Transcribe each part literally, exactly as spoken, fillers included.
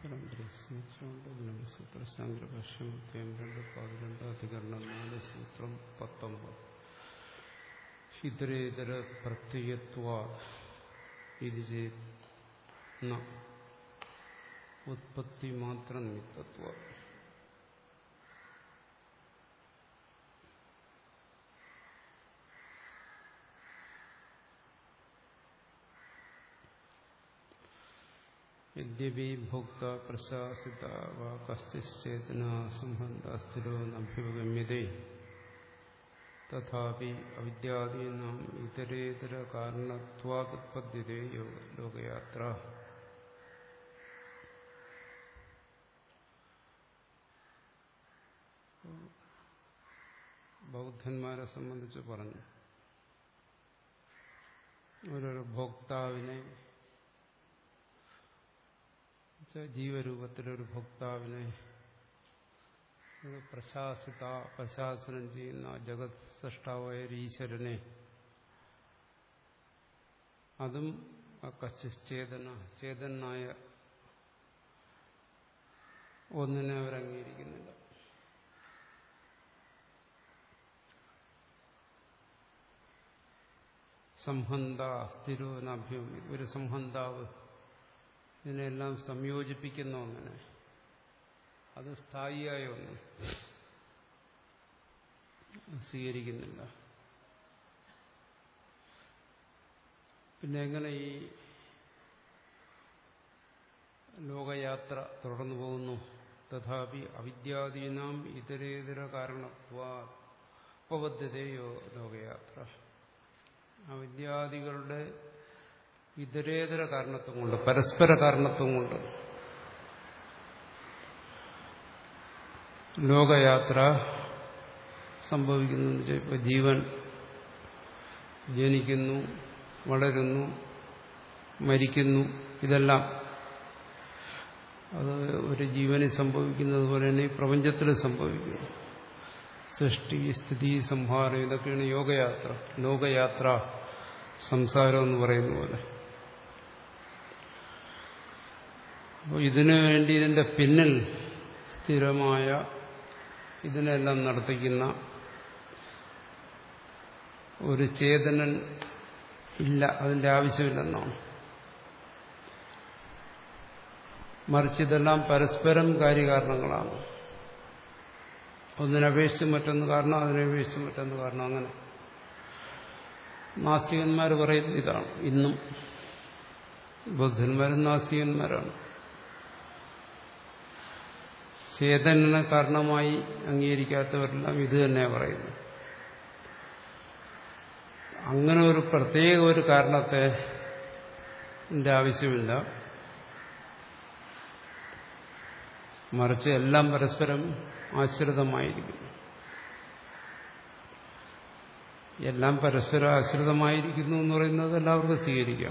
സൂത്രം സൂത്രമുണ്ട് ബ്രഹ്മസൂത്ര ശാങ്കരഭാഷ്യം രണ്ട് പതിനെണ്ട് അധികരണം നാല് സൂത്രം പത്തൊമ്പത് ഇതരേതര പ്രത്യയത്വ ഇത് ചെയ്ത് ഉത്പത്തി മാത്ര നിമിത്തത്വ. യദ്യപി ഭോക്ത പ്രശാസിത വാ കശ്ചിശ്ചേതന സംബന്ധ സ്ഥിരോ നഭ്യുപഗമ്യതേ തഥാപി അവിദ്യാദീനാം ഇതരേതര കാരണത്വാദുത്പദ്യതേ ലോകയാത്ര. ബൗദ്ധന്മാരെ സംബന്ധിച്ച് പറഞ്ഞു, ഓരോരോ ഭോക്താവിനെ, ജീവരൂപത്തിലൊരു ഭോക്താവിനെ പ്രശാസിത പ്രശാസനം ചെയ്യുന്ന ജഗത് സൃഷ്ടാവായ ഈശ്വരനെ, അതും കശ്ചേതന ചേതനായ ഒന്നിനെ അവർ അംഗീകരിക്കുന്നില്ല. സംഹന്ത സ്ഥിരോനാഭ്യം, ഒരു സംഹന്താവ് ഇതിനെല്ലാം സംയോജിപ്പിക്കുന്ന ഒന്നിനെ, അത് സ്ഥായിയായ ഒന്ന് സ്വീകരിക്കുന്നില്ല. പിന്നെ എങ്ങനെ ഈ ലോകയാത്ര തുടർന്നു പോകുന്നു? തഥാപി അവിദ്യാദീനാം ഇതരേതര കാരണത്വാ ഉപബദ്ധതയോ ലോകയാത്ര. അവിദ്യാദികളുടെ ഇതരേതര കാരണത്വം കൊണ്ട്, പരസ്പര കാരണത്വം കൊണ്ട് ലോകയാത്ര സംഭവിക്കുന്നു. ഇപ്പോൾ ജീവൻ ജനിക്കുന്നു, വളരുന്നു, മരിക്കുന്നു, ഇതെല്ലാം അത് ഒരു ജീവന് സംഭവിക്കുന്നത് പോലെ തന്നെ ഈ പ്രപഞ്ചത്തിൽ സംഭവിക്കുന്നു. സൃഷ്ടി, സ്ഥിതി, സംഹാരം, ഇതൊക്കെയാണ് യോഗയാത്ര, ലോകയാത്ര, സംസാരം എന്ന് പറയുന്ന പോലെ. അപ്പോൾ ഇതിനു വേണ്ടി ഇതിന്റെ പിന്നിൽ സ്ഥിരമായ ഇതിനെല്ലാം നടത്തിക്കുന്ന ഒരു ചേതനൻ ഇല്ല, അതിന്റെ ആവശ്യമില്ലെന്നാണ്. മറിച്ച് ഇതെല്ലാം പരസ്പരം കാര്യകാരണങ്ങളാണ്. ഒന്നിനപേക്ഷിച്ച് മറ്റൊന്ന് കാരണം, അതിനപേക്ഷിച്ച് മറ്റൊന്ന് കാരണം. അങ്ങനെ നാസ്തികന്മാർ പറയുന്നത് ഇതാണ്. ഇന്നും ബുദ്ധന്മാരും നാസ്തികന്മാരാണ്. ചേതനനെ കാരണമായി അംഗീകരിക്കാത്തവരെല്ലാം ഇത് തന്നെയാണ് പറയുന്നത്. അങ്ങനെ ഒരു പ്രത്യേക ഒരു കാരണത്തെ ആവശ്യമില്ല, മറിച്ച് എല്ലാം പരസ്പരം ആശ്രിതമായിരിക്കുന്നു. എല്ലാം പരസ്പരം ആശ്രിതമായിരിക്കുന്നു എന്ന് പറയുന്നത് എല്ലാവർക്കും സ്വീകരിക്കാം.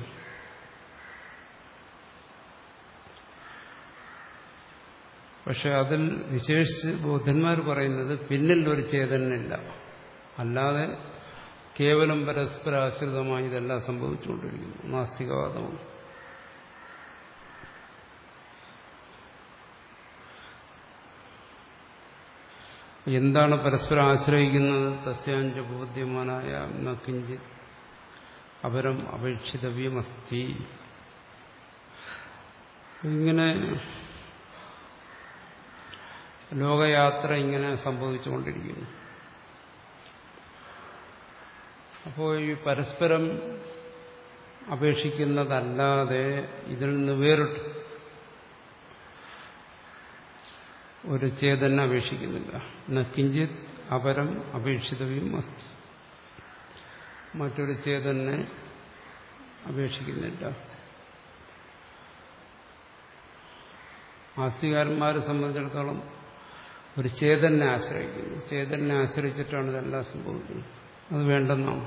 പക്ഷെ അതിൽ വിശേഷിച്ച് ബൗദ്ധന്മാർ പറയുന്നത് പിന്നിൽ ഒരു ചേതനയില്ല, അല്ലാതെ കേവലം പരസ്പര ആശ്രിതമായി ഇതെല്ലാം സംഭവിച്ചുകൊണ്ടിരിക്കുന്നു. നാസ്തികവാദമാണ്. എന്താണ് പരസ്പരം ആശ്രയിക്കുന്നത്? തസ്യാഞ്ച ബോധ്യമാനായ ന കിഞ്ചിത് അപരം അപേക്ഷിതവ്യമസ്തി. ഇങ്ങനെ ലോകയാത്ര ഇങ്ങനെ സംഭവിച്ചുകൊണ്ടിരിക്കുന്നു. അപ്പോൾ ഈ പരസ്പരം അപേക്ഷിക്കുന്നതല്ലാതെ ഇതിൽ നിന്ന് വേറിട്ട് ഒരു ചേതന അപേക്ഷിക്കുന്നില്ല. ന കിഞ്ചിത് അപരം അപേക്ഷിതവ്യം അസ്തി. മറ്റൊരു ചേതനെ അപേക്ഷിക്കുന്നില്ല. ആസ്തികാരന്മാരെ സംബന്ധിച്ചിടത്തോളം ഒരു ചേതനെ ആശ്രയിക്കുന്നു. ചേതനെ ആശ്രയിച്ചിട്ടാണ് ഇതെല്ലാം സംഭവിക്കുന്നത്. അത് വേണ്ടെന്നാണ്.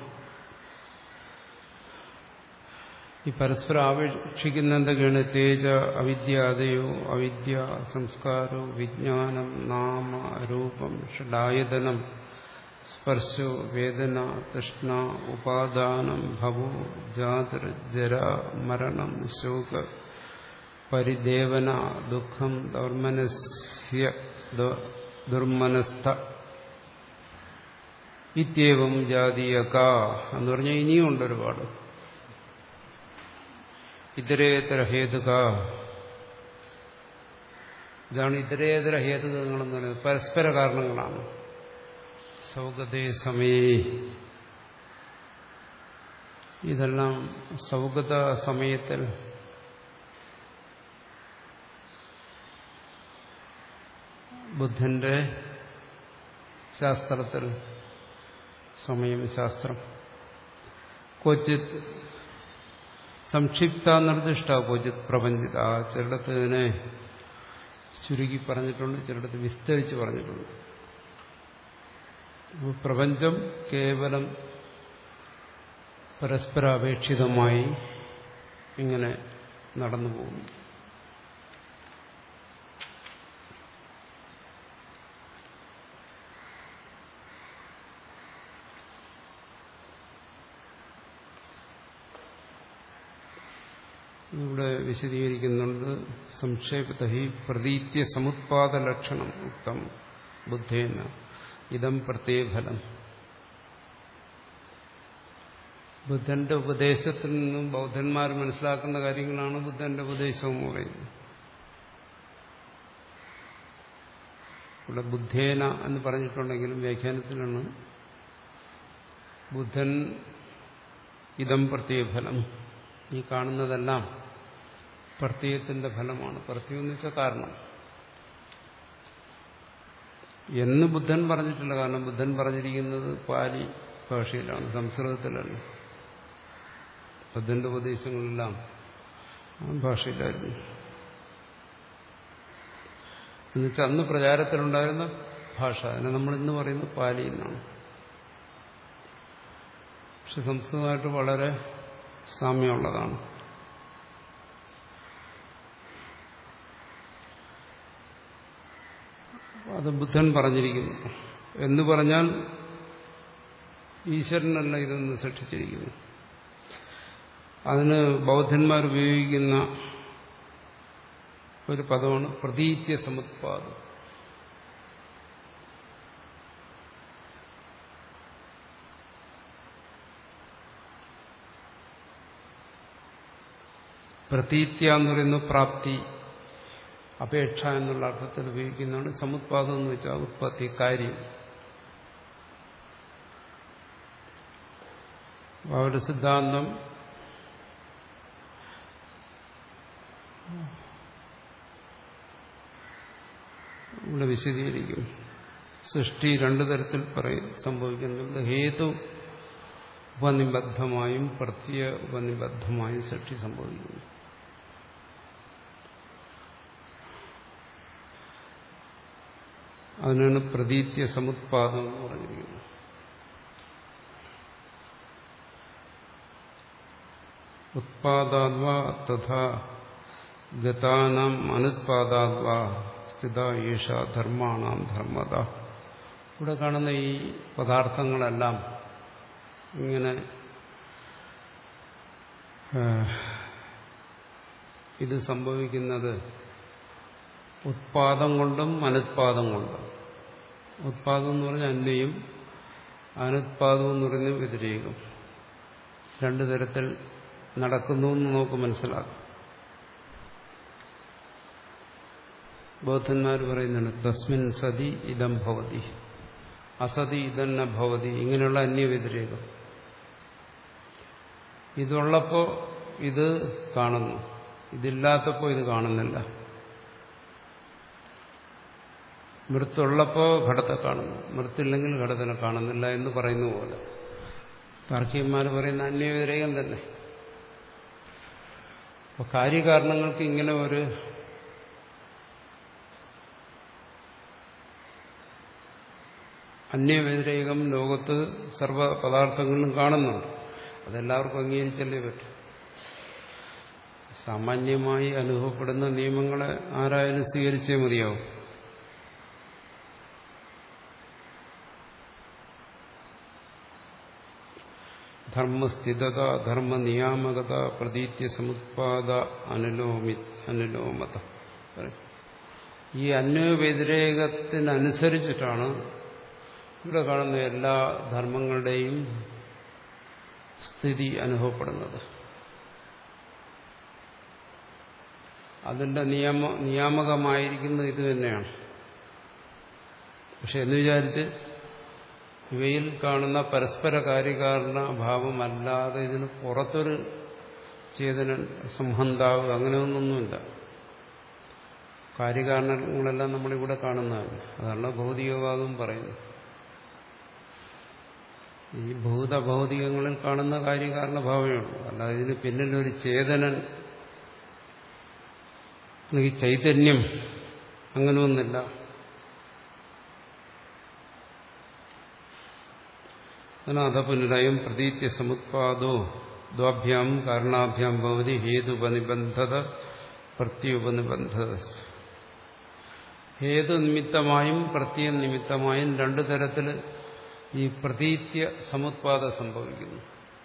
ഈ പരസ്പരം ആപേക്ഷിക്കുന്ന എന്തൊക്കെയാണ്? തേജ, അവിദ്യാദയോ, അവിദ്യ, സംസ്കാരോ, വിജ്ഞാനം, നാമ, രൂപം, ഷഡായതനം, സ്പർശോ, വേദന, തൃഷ്ണ, ഉപാദാനം, ഭവോ, ജാതിർ, ജര, മരണം, ശോക, പരിദേവന ദുഃഖം ദൗർമനസ്യ ദുർമനസ്ഥ ഇത്യവും ജാതീയക എന്ന് പറഞ്ഞാൽ ഇനിയും ഉണ്ട് ഒരുപാട്. ഇതരേതര ഹേതുക, ഇതാണ് ഇതരേതര ഹേതുകങ്ങളെന്ന് പറയുന്നത്. പരസ്പര കാരണങ്ങളാണ്. സൗഗതേ സമയേ, ഇതെല്ലാം സൗഗത സമയത്തിൽ ബുദ്ധന്റെ ശാസ്ത്രത്തിൽ, സമയം ശാസ്ത്രം, ക്വചിത് സംക്ഷിപ്ത നിർദ്ദിഷ്ട ക്വചിത് പ്രപഞ്ചിത, ചിലടത്ത് ഇതിനെ ചുരുക്കി പറഞ്ഞിട്ടുണ്ട്, ചിലടത്ത് വിസ്തരിച്ച് പറഞ്ഞിട്ടുണ്ട്. പ്രപഞ്ചം കേവലം പരസ്പരാപേക്ഷിതമായി ഇങ്ങനെ നടന്നു പോകുന്നു. ഇവിടെ വിശദീകരിക്കുന്നുണ്ട്. സംക്ഷേപത ഹി പ്രതീത്യ സമുത്പാദ ലക്ഷണം ഉക്തം ബുദ്ധേന ഇതം പ്രത്യേകഫലം. ബുദ്ധന്റെ ഉപദേശത്തിൽ നിന്നും ബൗദ്ധന്മാർ മനസ്സിലാക്കുന്ന കാര്യങ്ങളാണ് ബുദ്ധന്റെ ഉപദേശവും പറയുന്നത്. ഇവിടെ ബുദ്ധേന എന്ന് പറഞ്ഞിട്ടുണ്ടെങ്കിലും വ്യാഖ്യാനത്തിലാണ് ബുദ്ധൻ ഇതം പ്രത്യേകഫലം, ഈ കാണുന്നതെല്ലാം പ്രത്യയത്തിന്റെ ഫലമാണ്. പ്രത്യയം എന്ന് വെച്ചാൽ കാരണം എന്ന് ബുദ്ധൻ പറഞ്ഞിട്ടില്ല. കാരണം ബുദ്ധൻ പറഞ്ഞിരിക്കുന്നത് പാലി ഭാഷയിലാണ്, സംസ്കൃതത്തിലല്ല. ബുദ്ധന്റെ ഉപദേശങ്ങളെല്ലാം ആ ഭാഷയിലായിരുന്നു. എന്നുവെച്ചാൽ അന്ന് പ്രചാരത്തിലുണ്ടായിരുന്ന ഭാഷ, അതിനെ നമ്മൾ ഇന്ന് പറയുന്നത് പാലി എന്നാണ്. പക്ഷെ സംസ്കൃതമായിട്ട് വളരെ സാമ്യമുള്ളതാണ്. അത് ബുദ്ധൻ പറഞ്ഞിരിക്കുന്നു. എന്ന് പറഞ്ഞാൽ ഈശ്വരനല്ല ഇതൊന്ന് സൃഷ്ടിച്ചിരിക്കുന്നു. അതിന് ബൗദ്ധന്മാർ ഉപയോഗിക്കുന്ന ഒരു പദമാണ് പ്രതീത്യ സമുത്പാദം. പ്രതീത്യ എന്ന് പറയുന്നത് പ്രാപ്തി, അപേക്ഷ എന്നുള്ള അർത്ഥത്തിൽ ഉപയോഗിക്കുന്നതാണ്. സമുത്പാദം എന്ന് വെച്ചാൽ ഉത്പത്തി, കാര്യം. അവരുടെ സിദ്ധാന്തം ഇവിടെ വിശദീകരിക്കും. സൃഷ്ടി രണ്ടു തരത്തിൽ പറയും സംഭവിക്കുന്നുണ്ട്. ഹേതു ഉപനിബദ്ധമായും പ്രത്യ ഉപനിബദ്ധമായും സൃഷ്ടി സംഭവിക്കുന്നു. അതിനാണ് പ്രതീത്യ സമുത്പാദം എന്ന് പറഞ്ഞിരിക്കുന്നത്. ഉത്പാദാദ്വാ തഥാ ഗതാനാം അനുത്പാദാദ്വാ സ്ഥിത ഈഷ ധർമാണാം ധർമ്മത. ഇവിടെ കാണുന്ന ഈ പദാർത്ഥങ്ങളെല്ലാം ഇങ്ങനെ ഇത് സംഭവിക്കുന്നത് ഉത്പാദം കൊണ്ടും അനുത്പാദം കൊണ്ടും. ഉത്പാദം എന്ന് പറഞ്ഞാൽ അന്വയം, അനുത്പാദം എന്ന് പറയുന്നത് വ്യതിരേകം. രണ്ടു തരത്തിൽ നടക്കുന്നു എന്ന് നമുക്ക് മനസ്സിലാക്കാം. ബൗദ്ധന്മാർ പറയുന്നുണ്ട് തസ്മിൻ സതി ഇതം ഭവതി, അസതി ഇതന്ന ഭവതി. ഇങ്ങനെയുള്ള അന്യവ്യതിരേകം. ഇതുള്ളപ്പോ ഇത് കാണുന്നു, ഇതില്ലാത്തപ്പോ ഇത് കാണുന്നില്ല. മൃത്തുള്ളപ്പോ ഘടത്തെ കാണുന്നു, മൃത്തില്ലെങ്കിൽ ഘടത്തിനെ കാണുന്നില്ല എന്ന് പറയുന്ന പോലെ താർക്കികന്മാർ പറയുന്ന അന്യവ്യതിരേകം തന്നെ. അപ്പൊ കാര്യകാരണങ്ങൾക്ക് ഇങ്ങനെ ഒരു അന്യവ്യതിരേകം ലോകത്ത് സർവ്വ പദാർത്ഥങ്ങളിലും കാണുന്നുണ്ട്. അതെല്ലാവർക്കും അംഗീകരിച്ചല്ലേ പറ്റും. സാമാന്യമായി അനുഭവപ്പെടുന്ന നിയമങ്ങളെ ആരായാലും സ്വീകരിച്ചേ മതിയാവും. ധർമ്മസ്ഥിതത ധർമ്മനിയാമകത പ്രതീത്യ സമുത്പാദ അനുലോമി അനുലോമത. ഈ അന്വയവ്യതിരേകത്തിനനുസരിച്ചിട്ടാണ് ഇവിടെ കാണുന്ന എല്ലാ ധർമ്മങ്ങളുടെയും സ്ഥിതി അനുഭവപ്പെടുന്നത്. അതിന്റെ നിയമ നിയാമകമായിരിക്കുന്നത് ഇത് തന്നെയാണ്. പക്ഷെ എന്ന് വിചാരിച്ച് ഇവയിൽ കാണുന്ന പരസ്പര കാര്യകാരണ ഭാവമല്ലാതെ ഇതിന് പുറത്തൊരു ചേതനൻ സംഹന്താവ് അങ്ങനെയൊന്നൊന്നുമില്ല. കാര്യകാരണങ്ങളെല്ലാം നമ്മളിവിടെ കാണുന്നതാണ്. അതാണ് ഭൗതികവാദം പറയുന്നത്. ഈ ഭൂതഭൗതികങ്ങളിൽ കാണുന്ന കാര്യകാരണഭാവമേ ഉള്ളൂ. അല്ലാതെ ഇതിന് പിന്നിലൊരു ചേതനൻ അല്ലെങ്കിൽ ചൈതന്യം അങ്ങനെയൊന്നില്ല. അധപുനരയം പ്രതീത്യ സമുത്പാദോ ദ്വാഭ്യാം കാരണാഭ്യാം ഭവതി ഹേതുപനിബന്ധത പ്രത്യുപനിബന്ധത. ഹേതുനിമിത്തമായും പ്രത്യ നിമിത്തമായും രണ്ടു തരത്തിൽ ഈ പ്രതീത്യ സമുത്പാദം സംഭവിക്കുന്നു.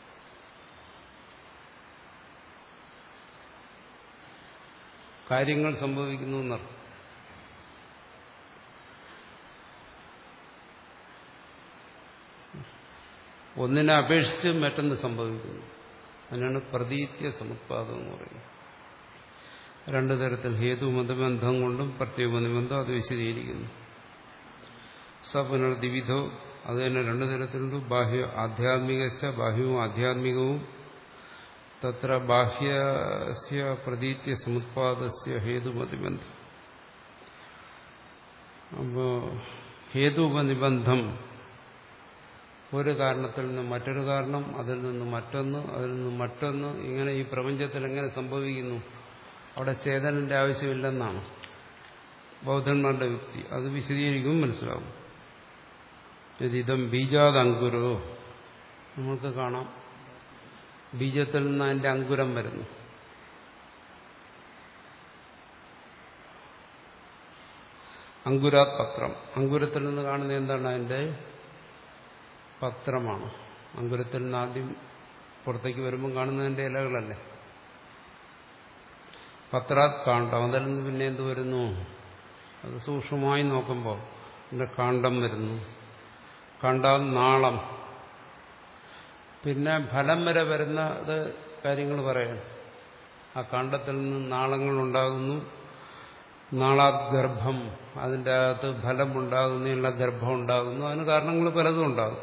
കാര്യങ്ങൾ സംഭവിക്കുന്നു എന്നർത്ഥം. ഒന്നിനെ അപേക്ഷിച്ച് മറ്റൊന്ന് സംഭവിക്കുന്നു. അതിനാണ് പ്രതീത്യ സമുത്പാദം എന്ന് പറയുന്നത്. രണ്ടു തരത്തിൽ ഹേതുമതബന്ധം കൊണ്ടും പ്രത്യേകബന്ധം അത് വിശദീകരിക്കുന്നു. സ പുനർദ്വിവിധോ അത് തന്നെ രണ്ടു തരത്തിലുണ്ട്. ബാഹ്യ ആധ്യാത്മികശ്ച ബാഹ്യവും ആധ്യാത്മികവും. തത്ര ബാഹ്യസ്യ പ്രതീത്യ സമുത്പാദസ്യ ഹേതുമതിബന്ധം. അപ്പോ ഹേതുപനിബന്ധം ഒരു കാരണത്തിൽ നിന്ന് മറ്റൊരു കാരണം, അതിൽ നിന്ന് മറ്റൊന്ന്, അതിൽ നിന്ന് മറ്റൊന്ന്, ഇങ്ങനെ ഈ പ്രപഞ്ചത്തിൽ എങ്ങനെ സംഭവിക്കുന്നു? അവിടെ ചേതനന്റെ ആവശ്യമില്ലെന്നാണ് ബൗദ്ധന്മാരുടെ യുക്തി. അത് വിശദീകരിക്കുമ്പോൾ മനസ്സിലാവും. ഇതം ബീജാത് അങ്കുരോ, നമ്മൾക്ക് കാണാം ബീജത്തിൽ നിന്ന് അതിന്റെ അങ്കുരം വരുന്നു. അങ്കുരാത് പത്രം, അങ്കുരത്തിൽ നിന്ന് കാണുന്നത് എന്താണ്? അതിന്റെ പത്രമാണ്. അങ്കുരത്തിൽ നിന്ന് ആദ്യം പുറത്തേക്ക് വരുമ്പോൾ കാണുന്നതിന്റെ ഇലകളല്ലേ. പത്രാത് കാണ്ഡം, അതിൽ നിന്ന് പിന്നെ എന്ത് വരുന്നു? അത് സൂക്ഷ്മമായി നോക്കുമ്പോൾ അതിന്റെ കാണ്ഡം വരുന്നു. കാണ്ഡാത് നാളം, പിന്നെ ഫലം വരെ വരുന്നത് കാര്യങ്ങൾ പറയാം. ആ കാണ്ഡത്തിൽ നിന്ന് നാളങ്ങൾ ഉണ്ടാകുന്നു. നാളാത് ഗർഭം, അതിൻ്റെ അകത്ത് ഫലമുണ്ടാകുന്നതിനുള്ള ഗർഭം ഉണ്ടാകുന്നു. അതിന് കാരണങ്ങൾ പലതും ഉണ്ടാകും.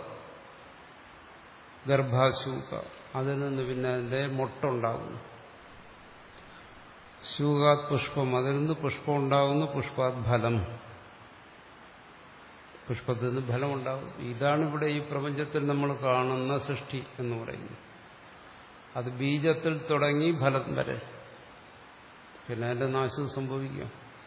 ഗർഭാശൂക, അതിൽ നിന്ന് പിന്നെ അതിൻ്റെ മുട്ടുണ്ടാകുന്നു. ശൂകാത് പുഷ്പം, അതിൽ നിന്ന് പുഷ്പം ഉണ്ടാകുന്നു. പുഷ്പാത് ഫലം, പുഷ്പത്തിൽ നിന്ന് ഫലമുണ്ടാകും. ഇതാണ് ഇവിടെ ഈ പ്രപഞ്ചത്തിൽ നമ്മൾ കാണുന്ന സൃഷ്ടി എന്ന് പറയുന്നത്. അത് ബീജത്തിൽ തുടങ്ങി ഫലം വരെ, പിന്നെ അതിന്റെ നാശം സംഭവിക്കാം.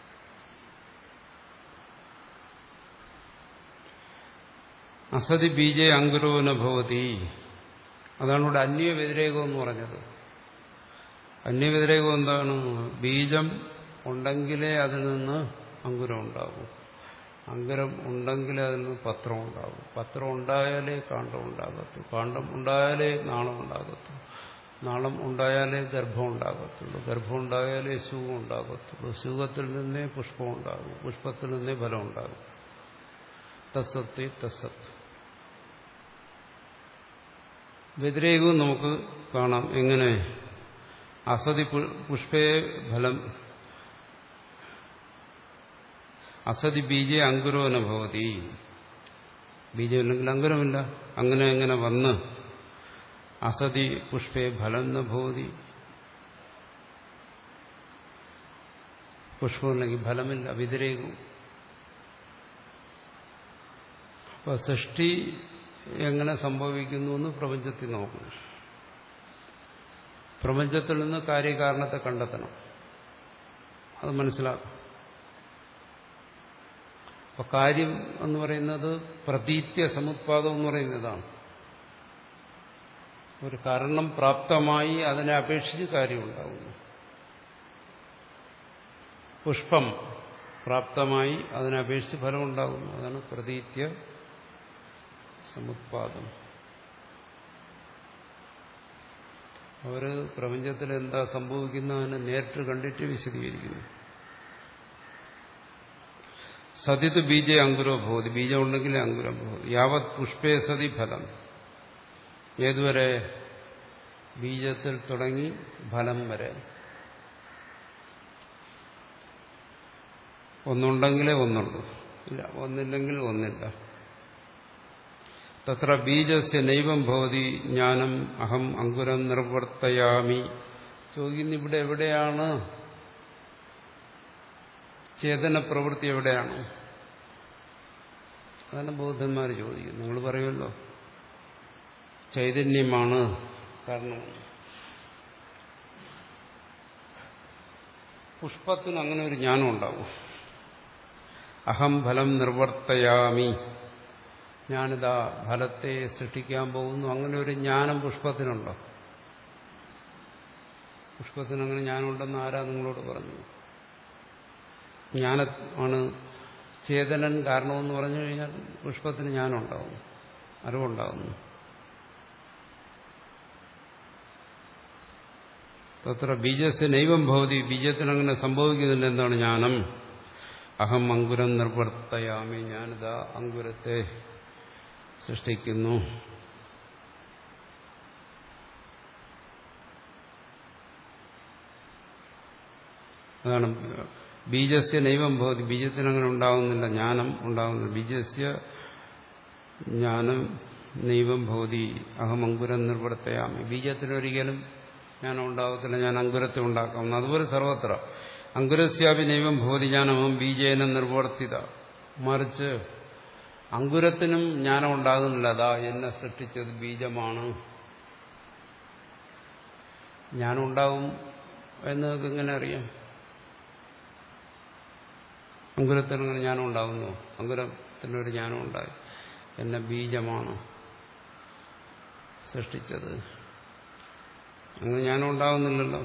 അസതി ബീജേ അങ്കുരോന ഭവതി, അതാണ് ഇവിടെ അന്യവ്യതിരേകം എന്ന് പറഞ്ഞത്. അന്യവ്യതിരേകം എന്താണ്? ബീജം ഉണ്ടെങ്കിലേ അതിൽ നിന്ന് അങ്കുരം ഉണ്ടാകും. അങ്കുരം ഉണ്ടെങ്കിലേ അതിൽ നിന്ന് പത്രം ഉണ്ടാകും. പത്രം ഉണ്ടായാലേ കാണ്ഡം ഉണ്ടാകത്തു. കാണ്ഡം ഉണ്ടായാലേ നാളം ഉണ്ടാകത്തു. നാളം ഉണ്ടായാലേ ഗർഭം ഉണ്ടാകത്തുള്ളൂ. ഗർഭം ഉണ്ടായാലേ ശൂകം ഉണ്ടാകത്തുള്ളൂ. ശൂകത്തിൽ നിന്നേ പുഷ്പം ഉണ്ടാകും. പുഷ്പത്തിൽ നിന്നേ ഫലം ഉണ്ടാകും. തസ്സത്ത് തസ്സത്ത്. വ്യതിരേകവും നമുക്ക് കാണാം. എങ്ങനെ? അസതി പുഷ്പേ ഫലം, അസതി ബീജേ അങ്കുരോന ഭവതി. ബീജമില്ലെങ്കിൽ അങ്കുരമില്ല. അങ്ങനെ എങ്ങനെ വന്ന് അസതി പുഷ്പേ ഫലം ന ഭവതി, പുഷ്പമില്ലെങ്കിൽ ഫലമില്ല. വ്യതിരേകവും. അപ്പൊ സൃഷ്ടി എങ്ങനെ സംഭവിക്കുന്നു എന്ന് പ്രപഞ്ചത്തിൽ നോക്കണം. പ്രപഞ്ചത്തിൽ നിന്ന് കാര്യകാരണത്തെ കണ്ടെത്തണം. അത് മനസ്സിലാക്കണം. അപ്പൊ കാര്യം എന്ന് പറയുന്നത് പ്രതീത്യ സമുത്പാദം എന്ന് പറയുന്നതാണ്. ഒരു കാരണം പ്രാപ്തമായി അതിനെ അപേക്ഷിച്ച് കാര്യമുണ്ടാകുന്നു. പുഷ്പം പ്രാപ്തമായി അതിനെ അപേക്ഷിച്ച് ഫലമുണ്ടാകുന്നു. അതാണ് പ്രതീത്യ സമുത്പാദം. അവർ പ്രപഞ്ചത്തിൽ എന്താ സംഭവിക്കുന്നതിന് നേരിട്ട് കണ്ടിട്ട് വിശദീകരിക്കുന്നു. സതിത് ബീജ അങ്കുരോ ഭവതി, ബീജം ഉണ്ടെങ്കിൽ അങ്കുരം ഭവതി. യാവത് പുഷ്പേ സതി ഫലം, ഏതുവരെ? ബീജത്തിൽ തുടങ്ങി ഫലം വരെ. ഒന്നുണ്ടെങ്കിലേ ഒന്നുള്ളൂ, ഇല്ല ഒന്നില്ലെങ്കിൽ ഒന്നില്ല. തത്ര ബീജസ്യ നൈവം ഭവതി ജ്ഞാനം അഹം അങ്കുരം നിർവർത്തയാമി. ചോദിക്കുന്നു, ഇവിടെ എവിടെയാണ് ചേതന പ്രവൃത്തി, എവിടെയാണ്? അതാണ് ബൗദ്ധന്മാർ ചോദിക്കുന്നത്. നിങ്ങൾ പറയുമല്ലോ ചൈതന്യമാണ് കാരണം. പുഷ്പത്തിന് അങ്ങനെ ഒരു ജ്ഞാനം ഉണ്ടാവും. അഹം ഫലം നിർവർത്തയാമി, ഞാനിതാ ഫലത്തെ സൃഷ്ടിക്കാൻ പോകുന്നു, അങ്ങനെ ഒരു ജ്ഞാനം പുഷ്പത്തിനുണ്ടോ? പുഷ്പത്തിന് അങ്ങനെ ജ്ഞാനമുണ്ടെന്ന് ആരാ നിങ്ങളോട് പറഞ്ഞു? ജ്ഞാന ആണ് ചേതനൻ കാരണമെന്ന് പറഞ്ഞു കഴിഞ്ഞാൽ പുഷ്പത്തിന് ജ്ഞാനം ഉണ്ടാവും, അറിവുണ്ടാകുന്നു. തത്ര ബീജസ് നൈവം ഭവതി, ബീജത്തിന് അങ്ങനെ സംഭവിക്കുന്നില്ല. എന്താണ് ജ്ഞാനം? അഹം അങ്കുരം നിർവർത്തയാമി, ഞാനിതാ അങ്കുരത്തെ സൃഷ്ടിക്കുന്നു. അതാണ് ബീജസ്യ നൈവം ഭവതി, ബീജത്തിന് അങ്ങനെ ഉണ്ടാകുന്നില്ല, ജ്ഞാനം ഉണ്ടാകുന്നില്ല. ബീജസ്യ ജ്ഞാനം നൈവം ഭവതി അഹം അങ്കുരം നിർവർത്തയാമി, ബീജത്തിനൊരിക്കലും ജ്ഞാനം ഉണ്ടാകത്തില്ല, ഞാൻ അങ്കുരത്തെ ഉണ്ടാക്കാം. അതുപോലെ സർവത്ര അങ്കുരസ്യാപി നൈവം ഭവതി ജ്ഞാനമഹം ബീജേന നിർവർത്തിത. മറിച്ച് അങ്കുരത്തിനും ജ്ഞാനം ഉണ്ടാകുന്നില്ല, അതാ എന്നെ സൃഷ്ടിച്ചത് ബീജമാണ്. ജ്ഞാനം ഉണ്ടാകും എന്ന് നിങ്ങൾക്ക് എങ്ങനെ അറിയാം? അങ്കുരത്തിന് അങ്ങനെ ജ്ഞാനം ഉണ്ടാകുന്നു? അങ്കുരത്തിനൊരു ജ്ഞാനം ഉണ്ടായി, എന്നെ ബീജമാണ് സൃഷ്ടിച്ചത്. അങ്ങനെ ജ്ഞാനം ഉണ്ടാകുന്നില്ലല്ലോ.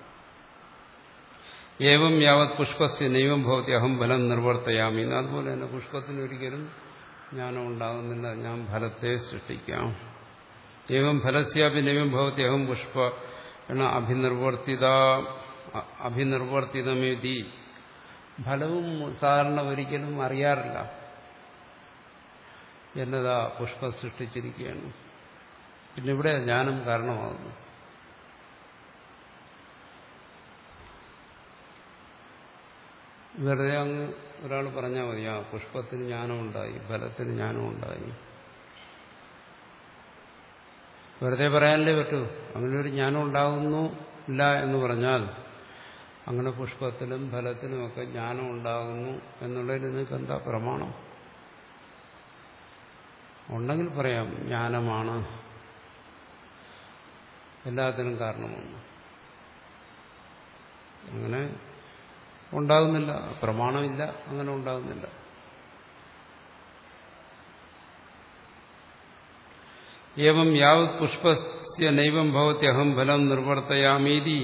ഏവം യാവത് പുഷ്പസ്യ നൈവം ഭവതി അഹം ഫലം നിർവർത്തയാമി. അതുപോലെ തന്നെ പുഷ്പത്തിന് ഒരിക്കലും ജ്ഞാനം ഉണ്ടാകുന്നില്ല, ഞാൻ ഫലത്തെ സൃഷ്ടിക്കാം. ഏവം ഫലസ്യാപി നൈവം ഭവതി അഹം പുഷ്പ എന്ന അഭിനിർവർത്തിത അഭിനിർവർത്തിതമേതി. ഫലവും സാധാരണ ഒരിക്കലും അറിയാറില്ല, എന്നതാ പുഷ്പം സൃഷ്ടിച്ചിരിക്കുകയാണ്. പിന്നെ ഇവിടെ ജ്ഞാനം കാരണമാകുന്നു. വെറുതെ അങ്ങ് ഒരാൾ പറഞ്ഞാൽ മതി, ആ പുഷ്പത്തിന് ജ്ഞാനമുണ്ടായി, ഫലത്തിന് ജ്ഞാനമുണ്ടായി. വെറുതെ പറയാനല്ലേ പറ്റൂ. അങ്ങനെ ഒരു ജ്ഞാനം ഉണ്ടാകുന്നു ഇല്ല എന്ന് പറഞ്ഞാൽ അങ്ങനെ പുഷ്പത്തിനും ഫലത്തിനുമൊക്കെ ജ്ഞാനം ഉണ്ടാകുന്നു എന്നുള്ളതിൽ നിങ്ങൾക്ക് എന്താ പ്രമാണം? ഉണ്ടെങ്കിൽ പറയാം ജ്ഞാനമാണ് എല്ലാത്തിനും കാരണമാണ്. അങ്ങനെ ഉണ്ടാകുന്നില്ല, പ്രമാണമില്ല, അങ്ങനെ ഉണ്ടാകുന്നില്ല. ഏവം യാവത് പുഷ്പസ്യ നൈവം ഭവതി അഹം ഫലം നിർവർത്തയാമീതി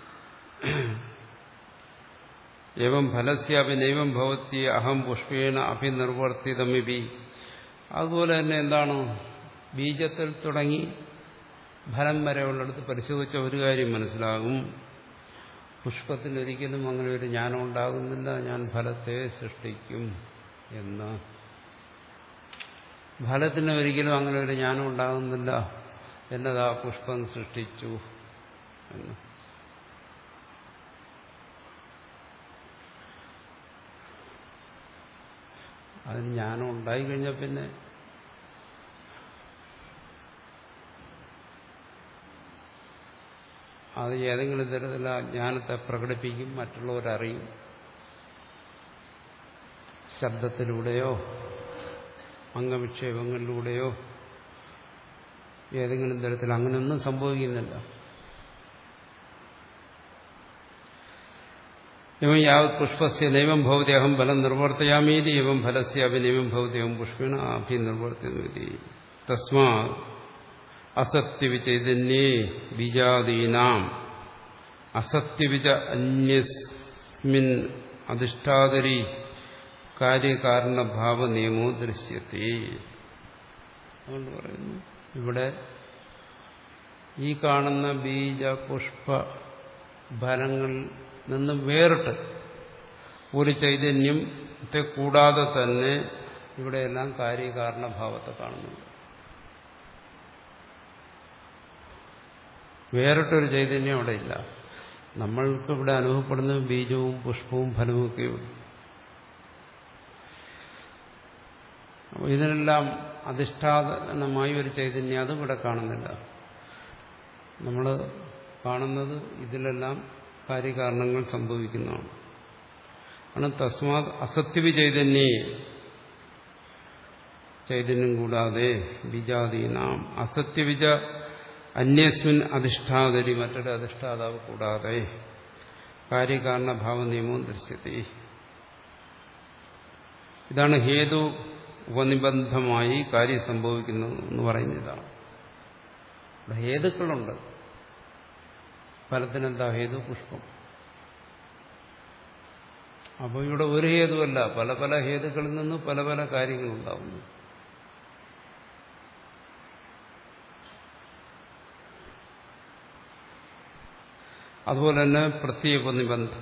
ഏവം ഫലസ്യാപി നൈവം ഭവതി അഹം പുഷ്പേണ അഭിനിർവർത്തിതമിതി. അതുപോലെ തന്നെ എന്താണ്, ബീജത്തിൽ തുടങ്ങി ഫലം വരെ ഉള്ളിടത്ത് പരിശോധിച്ച ഒരു കാര്യം മനസ്സിലാകും, പുഷ്പത്തിനൊരിക്കലും അങ്ങനെ ഒരു ജ്ഞാനം ഉണ്ടാകുന്നില്ല, ഞാൻ ഫലത്തെ സൃഷ്ടിക്കും എന്ന്. ഫലത്തിന് ഒരിക്കലും അങ്ങനെ ഒരു ജ്ഞാനം ഉണ്ടാകുന്നില്ല, എന്നതാ പുഷ്പം സൃഷ്ടിച്ചു എന്ന്. അതിന് ജ്ഞാനം ഉണ്ടായിക്കഴിഞ്ഞാൽ പിന്നെ അത് ഏതെങ്കിലും തരത്തിൽ ആ ജ്ഞാനത്തെ പ്രകടിപ്പിക്കും, മറ്റുള്ളവരറിയും. ശബ്ദത്തിലൂടെയോ അംഗവിക്ഷേപങ്ങളിലൂടെയോ ഏതെങ്കിലും തരത്തിൽ അങ്ങനെയൊന്നും സംഭവിക്കുന്നില്ല. എവം യാവത് പുഷ്പസ്യ നൈവം ഭവതി അഹം ഫലം നിർവർത്തയാമീതി എവം ഫലസ്യ അഭിനൈവം ഭവതി അഹം പുഷ്പേണ അഭിനിർവർത്തിതമിതി. തസ്മാത് അസത്യവിചൈതന്യേ ബീജാദീനാം അസത്യവിച അന്യസ്മിൻ അധിഷ്ഠാതരി കാര്യകാരണഭാവ നിയമോ ദൃശ്യത്തെ. അതുകൊണ്ട് പറയുന്നു, ഇവിടെ ഈ കാണുന്ന ബീജ പുഷ്പ ഫലങ്ങളിൽ നിന്നും വേറിട്ട് ഒരു ചൈതന്യത്തെ കൂടാതെ തന്നെ ഇവിടെയെല്ലാം കാര്യകാരണഭാവത്തെ കാണുന്നുണ്ട്. വേറിട്ടൊരു ചൈതന്യം അവിടെ ഇല്ല. നമ്മൾക്ക് ഇവിടെ അനുഭവപ്പെടുന്ന ബീജവും പുഷ്പവും ഫലവും ഒക്കെയുള്ളൂ. അപ്പോൾ ഇതിനെല്ലാം അധിഷ്ഠാനമായി ഒരു ചൈതന്യം അതും ഇവിടെ കാണുന്നില്ല. നമ്മൾ കാണുന്നത് ഇതിലെല്ലാം കാര്യകാരണങ്ങൾ സംഭവിക്കുന്നതാണ്. ആണ് തസ്മാത് അസത്യവി ചൈതന്യേ, ചൈതന്യം കൂടാതെ ബീജാദീനാം അസത്യവിജ അന്യസ്മിൻ അധിഷ്ഠാതരി, മറ്റൊരു അധിഷ്ഠാതാവ് കൂടാതെ കാര്യകാരണഭാവ നിയമവും ദൃശ്യത്തെ. ഇതാണ് ഹേതു ഉപനിബന്ധമായി കാര്യം സംഭവിക്കുന്നത് എന്ന് പറയുന്നതാണ്. ഇവിടെ ഹേതുക്കളുണ്ട്. ഫലത്തിനെന്താ ഹേതു? പുഷ്പം. അപ്പോൾ ഇവിടെ ഒരു ഹേതുവല്ല, പല പല ഹേതുക്കളിൽ നിന്ന് പല പല കാര്യങ്ങളുണ്ടാകുന്നു. അതുപോലെ തന്നെ പ്രത്യേകനിബന്ധം.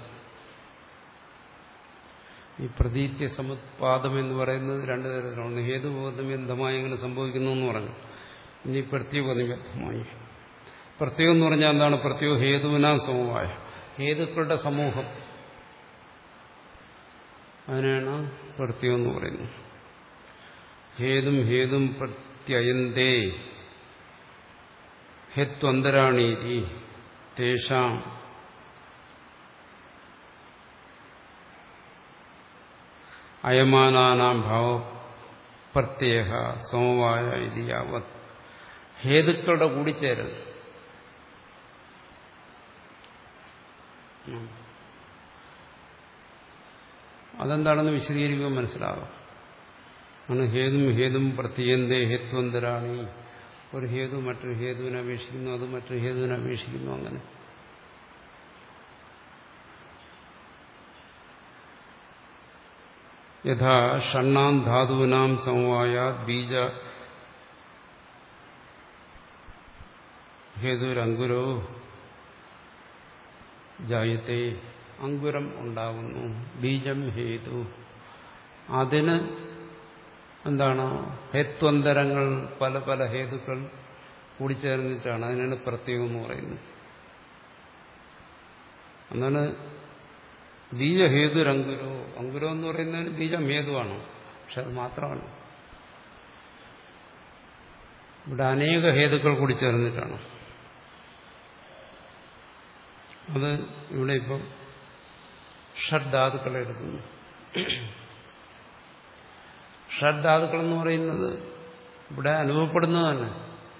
ഈ പ്രതീത്യ സമുത്പാദം എന്ന് പറയുന്നത് രണ്ടു തരത്തിലാണ്. ഹേതുബോധനിബന്ധമായി എങ്ങനെ സംഭവിക്കുന്നു എന്ന് പറഞ്ഞു. ഇനി പ്രത്യേകനിബന്ധമായി. പ്രത്യേകം എന്ന് പറഞ്ഞാൽ എന്താണ്? പ്രത്യേക ഹേതുവിനാ സമവായ, ഹേതുക്കളുടെ സമൂഹം, അതിനാണ് പ്രത്യേകം എന്ന് പറയുന്നത്. ഹേതും ഹേതും പ്രത്യയന്തേ ഹേത്വന്തരാണീതി തേഷാം അയമാനാനാം ഭാവ പ്രത്യേക സമവായ ഇത് യാവത്. ഹേതുക്കളുടെ കൂടിച്ചേരൽ, അതെന്താണെന്ന് വിശദീകരിക്കുമ്പോൾ മനസ്സിലാകും. ആണ് ഹേതും ഹേതും പ്രത്യയന്തേ ഹേത്വന്തരാണി. ഒരു ഹേതു മറ്റൊരു ഹേതുവിനെ അപേക്ഷിക്കുന്നു, അത് മറ്റൊരു ഹേതുവിനെ അപേക്ഷിക്കുന്നു. അങ്ങനെ യഥാ ഷണ്ണാം ധാതുവിനാം സമവായാത് ബീജ ഹേതുരങ്കുരോ ജായത്തെ. അങ്കുരം ഉണ്ടാകുന്നു, ബീജം ഹേതു. അതിന് എന്താണ്? ഹേത്വന്തരങ്ങൾ, പല പല ഹേതുക്കൾ കൂടിച്ചേർന്നിട്ടാണ്. അതിനാണ് പ്രത്യേകം എന്ന് പറയുന്നത്. എന്നാണ് ബീജഹേതുരങ്കുരോ. അങ്കുരം എന്ന് പറയുന്നതിന് ബീജം ഹേതുവാണ്, പക്ഷെ അത് മാത്രമാണ്. ഇവിടെ അനേക ഹേതുക്കൾ കൂടി ചേർന്നിട്ടാണ്. അത് ഇവിടെ ഇപ്പം ഷഡ്ധാതുക്കളെ എടുക്കുന്നു. ഷഡ്ധാതുക്കൾ എന്ന് പറയുന്നത് ഇവിടെ അനുഭവപ്പെടുന്നത് തന്നെ.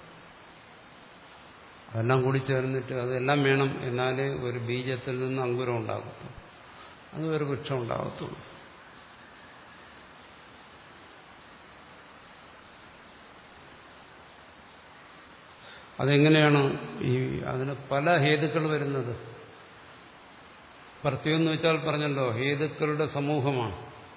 അതെല്ലാം കൂടി ചേർന്നിട്ട് അതെല്ലാം വേണം, എന്നാലേ ഒരു ബീജത്തിൽ നിന്ന് അങ്കുരം ഉണ്ടാകത്തുള്ളൂ, അത് ഒരു വൃക്ഷം ഉണ്ടാകത്തുള്ളൂ. അതെങ്ങനെയാണ് ഈ അതിന് പല ഹേതുക്കൾ വരുന്നത്? പ്രത്യേകം എന്ന് വെച്ചാൽ പറഞ്ഞല്ലോ, ഹേതുക്കളുടെ സമൂഹമാണ്.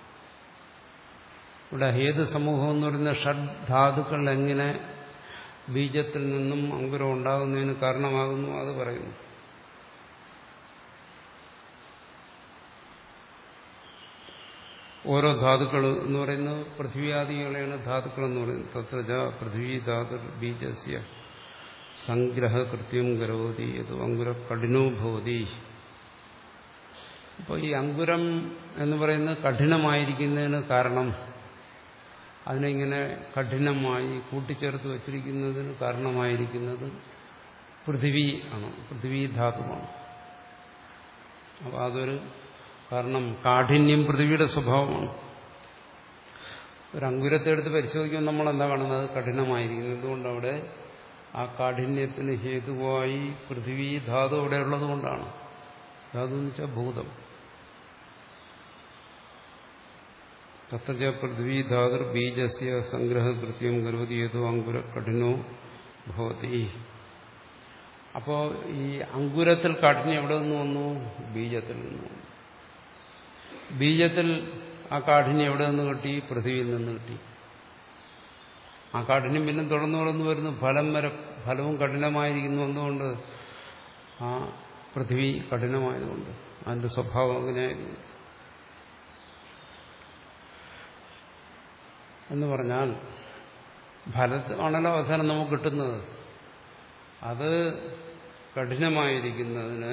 ഇവിടെ ഹേതു സമൂഹം എന്ന് പറയുന്ന ഷഡ്ധാതുക്കൾ എങ്ങനെ ബീജത്തിൽ നിന്നും അങ്കുരം ഉണ്ടാകുന്നതിന് കാരണമാകുന്നു അത് പറയുന്നു. ഓരോ ധാതുക്കൾ എന്ന് പറയുന്നത് പൃഥ്വിയാദികളെയാണ് ധാതുക്കൾ എന്ന് പറയുന്നത്. തത്ര പൃഥ്വി ധാതു ബീജസ്യ സംഗ്രഹ കൃത്യം കരോതി അത് അങ്കുര കഠിനോ ഭവതി. അപ്പോൾ ഈ അങ്കുരം എന്ന് പറയുന്നത് കഠിനമായിരിക്കുന്നതിന് കാരണം, അതിനെങ്ങനെ കഠിനമായി കൂട്ടിച്ചേർത്ത് വച്ചിരിക്കുന്നതിന് കാരണമായിരിക്കുന്നത് പൃഥിവി ആണ്, പൃഥിവി ധാതുവാണ്. അപ്പോൾ അതൊരു കാരണം. കാഠിന്യം പൃഥിവിയുടെ സ്വഭാവമാണ്. ഒരു അങ്കുരത്തെ എടുത്ത് പരിശോധിക്കുമ്പോൾ നമ്മൾ എന്താ കാണുന്നത്? കഠിനമായിരിക്കുന്നത്. എന്തുകൊണ്ട്? അവിടെ ആ കാഠിന്യത്തിന് ഹേതുവായി പൃഥിവി ധാതു അവിടെ ഉള്ളത് കൊണ്ടാണ്. ധാതു എന്ന് വെച്ചാൽ ഭൂതം. തത്ര പൃഥ്വി ധാതുർ ബീജസ്യ സംഗ്രഹകൃത്യം കരോതി ഏതോ അങ്കുര കഠിനോ ഭവതി. അപ്പോ ഈ അങ്കുരത്തിൽ കാഠിന്യം എവിടെ നിന്ന് വന്നു? ബീജത്തിൽ നിന്ന് വന്നു. ബീജത്തിൽ ആ കാഠിന്യം എവിടെ നിന്ന് കിട്ടി? പൃഥ്വിയിൽ നിന്ന് കിട്ടി. ആ കാഠിന്യം പിന്നെ തുടർന്ന് തുടർന്ന് വരുന്നു, ഫലം വരെ ഫലവും കഠിനമായിരിക്കുന്നു. എന്തുകൊണ്ട്? ആ പൃഥ്വി കഠിനമായതുകൊണ്ട്, അതിന്റെ സ്വഭാവം അങ്ങനെയായിരുന്നു എന്ന് പറഞ്ഞാൽ ഫലമാണല്ലോ അവസാനം നമുക്ക് കിട്ടുന്നത്. അത് കഠിനമായിരിക്കുന്നതിന്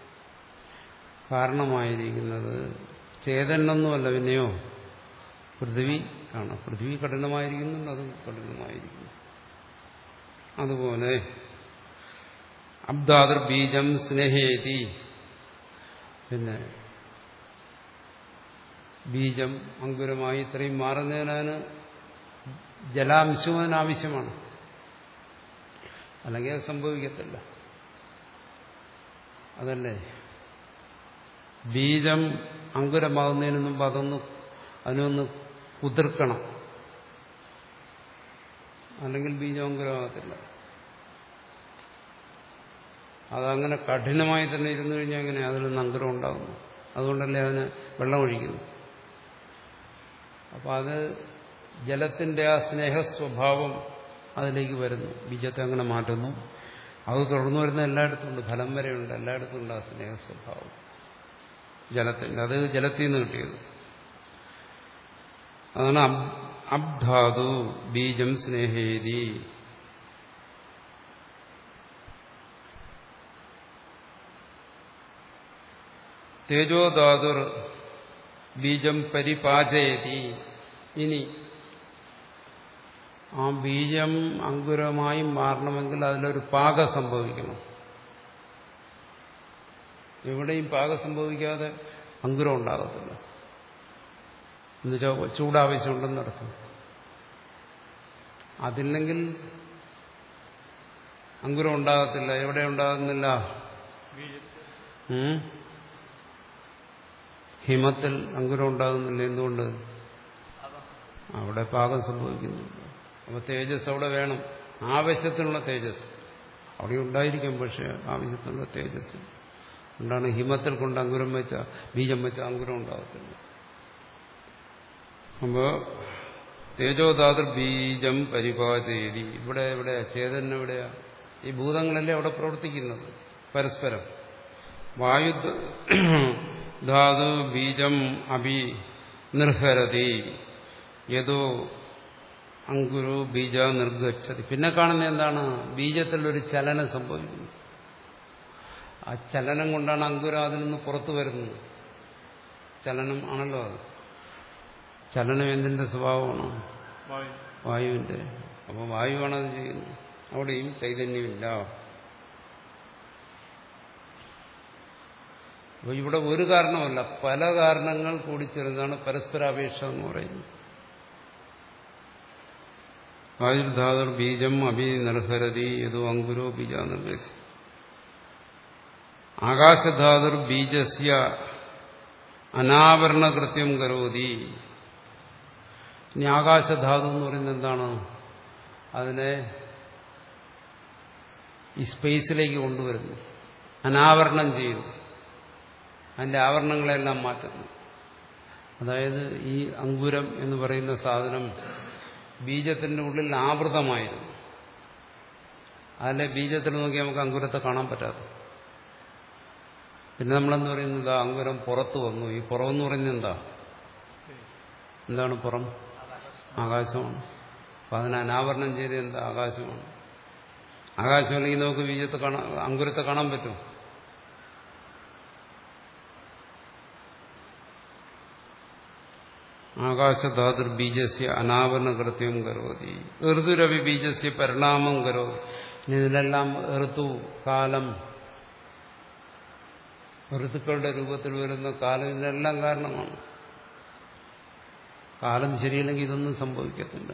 കാരണമായിരിക്കുന്നത് ചേതനൊന്നുമല്ല, പിന്നെയോ പൃഥ്വി ആണ്. പൃഥ്വി കഠിനമായിരിക്കുന്നുണ്ട്, അത് കഠിനമായിരിക്കുന്നു. അതുപോലെ അബ്ദാദർ ബീജം സ്നേഹേതി, പിന്നെ ബീജം അങ്കുരമായി ഇത്രയും മാറുന്നതിനാണ് ജലാംശവും അതിനാവശ്യമാണ്, അല്ലെങ്കിൽ അത് സംഭവിക്കത്തില്ല. അതല്ലേ, ബീജം അങ്കുരമാകുന്നതിന് മുമ്പ് അതൊന്ന് അതിനൊന്ന് കുതിർക്കണം, അല്ലെങ്കിൽ ബീജം അങ്കുരമാകത്തില്ല. അതങ്ങനെ കഠിനമായി തന്നെ ഇരുന്നു കഴിഞ്ഞാൽ എങ്ങനെ അതിൽ നിന്ന് അങ്കുരം ഉണ്ടാകുന്നു? അതുകൊണ്ടല്ലേ അതിന് വെള്ളം ഒഴിക്കുന്നു. അപ്പം അത് ജലത്തിന്റെ ആ സ്നേഹസ്വഭാവം അതിലേക്ക് വരുന്നു, ബീജത്തെ അങ്ങനെ മാറ്റുന്നു. അത് തുടർന്നു വരുന്ന എല്ലായിടത്തും ഉണ്ട്, ഫലം വരെയുണ്ട്, എല്ലായിടത്തും ഉണ്ട് ആ സ്നേഹസ്വഭാവം ജലത്തിന്റെ. അത് ജലത്തിൽ നിന്ന് കിട്ടിയത്. അതാണ് അബ്ധാതു ബീജം സ്നേഹേരി. തേജോധാതുർ ബീജം പരിപാചയതി. ഇനി ആ ബീജം അങ്കുരമായി മാറണമെങ്കിൽ അതിലൊരു പാകം സംഭവിക്കണം. എവിടെയും പാകം സംഭവിക്കാതെ അങ്കുരം ഉണ്ടാകത്തില്ല. എന്നുവെച്ചാൽ ചൂടാവശ്യമുണ്ടെന്ന് നടക്കും. അതില്ലെങ്കിൽ അങ്കുരം ഉണ്ടാകത്തില്ല. എവിടെ ഉണ്ടാകുന്നില്ല? ഹിമത്തിൽ അങ്കുരം ഉണ്ടാകുന്നില്ല. എന്തുകൊണ്ട്? അവിടെ പാകം സംഭവിക്കുന്നുണ്ട്. അപ്പൊ തേജസ് അവിടെ വേണം, ആവശ്യത്തിനുള്ള തേജസ് അവിടെ ഉണ്ടായിരിക്കും. പക്ഷെ ആവശ്യത്തിനുള്ള തേജസ് ഉണ്ടാണ്. ഹിമത്തിൽ കൊണ്ട് അങ്കുരം വെച്ച ബീജം വെച്ച അങ്കുരം ഉണ്ടാകത്തില്ല. അപ്പോ തേജോധാതൃ ബീജം പരിപാചയതി. ഇവിടെ എവിടെയാ ചേതന? എവിടെയാ? ഈ ഭൂതങ്ങളല്ലേ അവിടെ പ്രവർത്തിക്കുന്നത് പരസ്പരം. വായു ധാതു ബീജം അഭി നിർഹരതി യതോ അങ്കുരോ ബീജ നിർഗച്ഛതി. പിന്നെ കാണുന്ന എന്താണ്? ബീജത്തിലൊരു ചലനം സംഭവിക്കുന്നു. ആ ചലനം കൊണ്ടാണ് അങ്കുരം അതിൽ നിന്ന് പുറത്തു വരുന്നത്. ചലനം ആണല്ലോ അത്. ചലനം എന്തിന്റെ സ്വഭാവമാണ്? വായുവിന്റെ. അപ്പോൾ വായുവാണ് അത് ചെയ്യുന്നത്. അവിടെയും ചൈതന്യമില്ല. അപ്പോൾ ഇവിടെ ഒരു കാരണമല്ല, പല കാരണങ്ങൾ കൂടിച്ചേർന്നതാണ് പരസ്പരാപേക്ഷ എന്ന് പറയുന്നത്. വായുധാതുർ ബീജം അഭി നിർഹരതി യതോ അങ്കുരോ ബീജ നിർഗച്ഛതി. ആകാശധാതുർ ബീജസ്യ അനാവരണകൃത്യം കരോതി. ഇനി ആകാശധാതു എന്ന് പറയുന്നത് എന്താണ്? അതിനെ ഈ സ്പേസിലേക്ക് കൊണ്ടുവരുന്നു, അനാവരണം ചെയ്യുന്നു, അതിന്റെ ആവരണങ്ങളെല്ലാം മാറ്റുന്നു. അതായത് ഈ അങ്കുരം എന്ന് പറയുന്ന സാധനം ബീജത്തിന്റെ ഉള്ളിൽ ആവൃതമായിരുന്നു. അതിലെ ബീജത്തിൽ നോക്കി നമുക്ക് അങ്കുരത്തെ കാണാൻ പറ്റാതെ. പിന്നെ നമ്മളെന്ന് പറയുന്നത് അങ്കുരം പുറത്തു വന്നു. ഈ പുറമെന്ന് പറയുന്നത് എന്താ? എന്താണ് പുറം? ആകാശമാണ്. അപ്പൊ അതിനെ അനാവരണം ചെയ്ത് എന്താ? ആകാശമാണ്. ആകാശം അല്ലെങ്കിൽ നമുക്ക് ബീജത്തെ കാണാൻ, അങ്കുരത്തെ കാണാൻ പറ്റും? ആകാശധാതുർ ബീജസ്യ അനാവരണകൃത്യം കരോതി ഋതുരവി ബീജസ്യ പരിണാമം കരോതി. ഇനി ഇതിനെല്ലാം ഋതു, കാലം, ഋതുക്കളുടെ രൂപത്തിൽ വരുന്ന കാലം, ഇതിനെല്ലാം കാരണമാണ്. കാലം ശരിയില്ലെങ്കിൽ ഇതൊന്നും സംഭവിക്കത്തില്ല.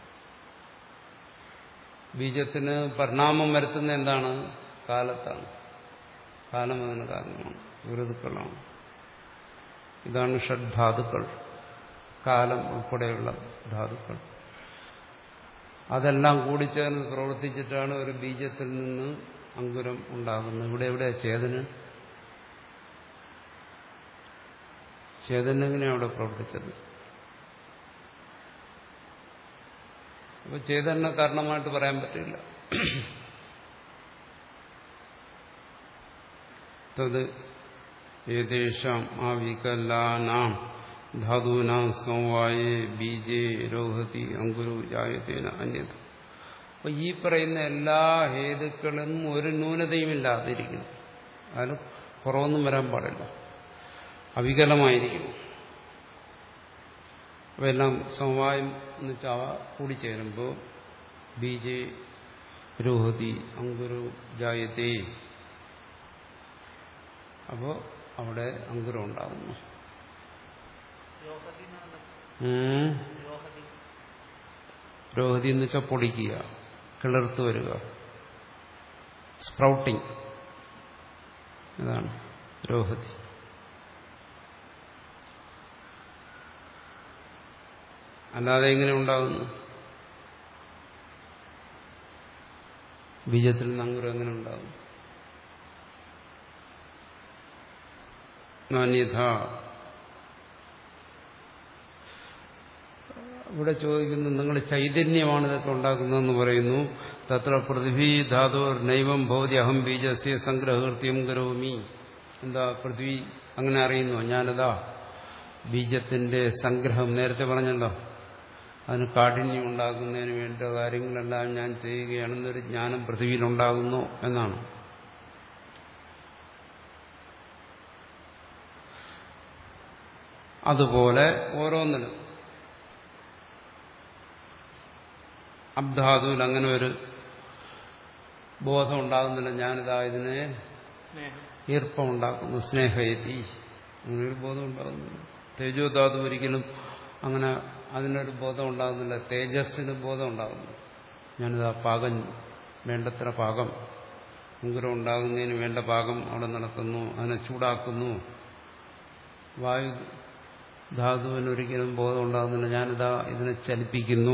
ബീജത്തിന് പരിണാമം വരുത്തുന്ന എന്താണ്? കാലത്താണ്. കാലം അതിന് കാരണമാണ്, ഋതുക്കളാണ്. ഇതാണ് ഷഡ്ധാതുക്കൾ, കാലം ഉൾപ്പെടെയുള്ള ധാതുക്കൾ. അതെല്ലാം കൂടിച്ചേർന്ന് പ്രവർത്തിച്ചിട്ടാണ് ഒരു ബീജത്തിൽ നിന്ന് അങ്കുരം ഉണ്ടാകുന്നത്. ഇവിടെ എവിടെ ചേതന? ചേതന എങ്ങനെയാണ് അവിടെ പ്രവർത്തിച്ചത്? അപ്പോൾ ചേതന കാരണമായിട്ട് പറയാൻ പറ്റില്ല. തത് ഏതേഷാം അവികലാനാം ധാതൂനാം സമവായേ ബീജേ രോഹതി അങ്കുരു ജായതേന അന്യത. അപ്പൊ ഈ പറയുന്ന എല്ലാ ഹേതുക്കളും ഒരു ന്യൂനതയും ഇല്ലാതിരിക്കണം. അതിൽ കുറവൊന്നും വരാൻ പാടില്ല, അവികലമായിരിക്കണം. അവയെല്ലാം സമവായം എന്ന് വെച്ചാൽ അവ കൂടിച്ചേരുമ്പോൾ ബീജേ രോഹതി അങ്കുരു ജായതേ, അപ്പോൾ അവിടെ അങ്കുരം ഉണ്ടാകുന്നു. രോഹതി എന്ന് വെച്ചാൽ പൊടിക്കുക, കിളിർത്ത് വരിക, സ്പ്രൗട്ടിങ്, ഇതാണ് രോഹതി. അല്ലാതെ എങ്ങനെ ഉണ്ടാകുന്നു? ബീജത്തിൽ നിന്ന് അങ്കുരം എങ്ങനെ ഉണ്ടാകും? നാന്യഥ. ഇവിടെ ചോദിക്കുന്നു, നിങ്ങൾ ചൈതന്യമാണ് ഇതൊക്കെ ഉണ്ടാക്കുന്നതെന്ന് പറയുന്നു. തത്ര പൃഥ്വി ധാതോർ നൈവം ഭവതി അഹം ബീജസ്യ സംഗ്രഹകൃത്യം കരോമി. എന്താ പൃഥ്വി അങ്ങനെ അറിയുന്നു? ഞാനതാ ബീജത്തിന്റെ സംഗ്രഹം, നേരത്തെ പറഞ്ഞല്ലോ, അതിന് കാഠിന്യം ഉണ്ടാക്കുന്നതിന് വേണ്ട കാര്യങ്ങളെല്ലാം ഞാൻ ചെയ്യുകയാണെന്നൊരു ജ്ഞാനം പൃഥ്വിയിലുണ്ടാകുന്നു എന്നാണ്. അതുപോലെ ഓരോന്നിനും അബ്ധാതുവിൽ അങ്ങനെ ഒരു ബോധം ഉണ്ടാകുന്നില്ല. ഞാനിതാ ഇതിനെ ഈർപ്പം ഉണ്ടാക്കുന്നു, സ്നേഹയതി, അങ്ങനൊരു ബോധം ഉണ്ടാകുന്നില്ല. തേജോധാതു ഒരിക്കലും അങ്ങനെ അതിനൊരു ബോധം ഉണ്ടാകുന്നില്ല. തേജസ്സിന് ബോധം ഉണ്ടാകുന്നു. ഞാനിതാ പാകം, വേണ്ടത്ര പാകം, അങ്കുരം ഉണ്ടാകുന്നതിന് വേണ്ട പാകം അവിടെ നടത്തുന്നു, അതിനെ ചൂടാക്കുന്നു. വായു ധാതുവിനൊരിക്കലും ബോധം ഉണ്ടാകുന്നില്ല. ഞാനിതാ ഇതിനെ ചലിപ്പിക്കുന്നു.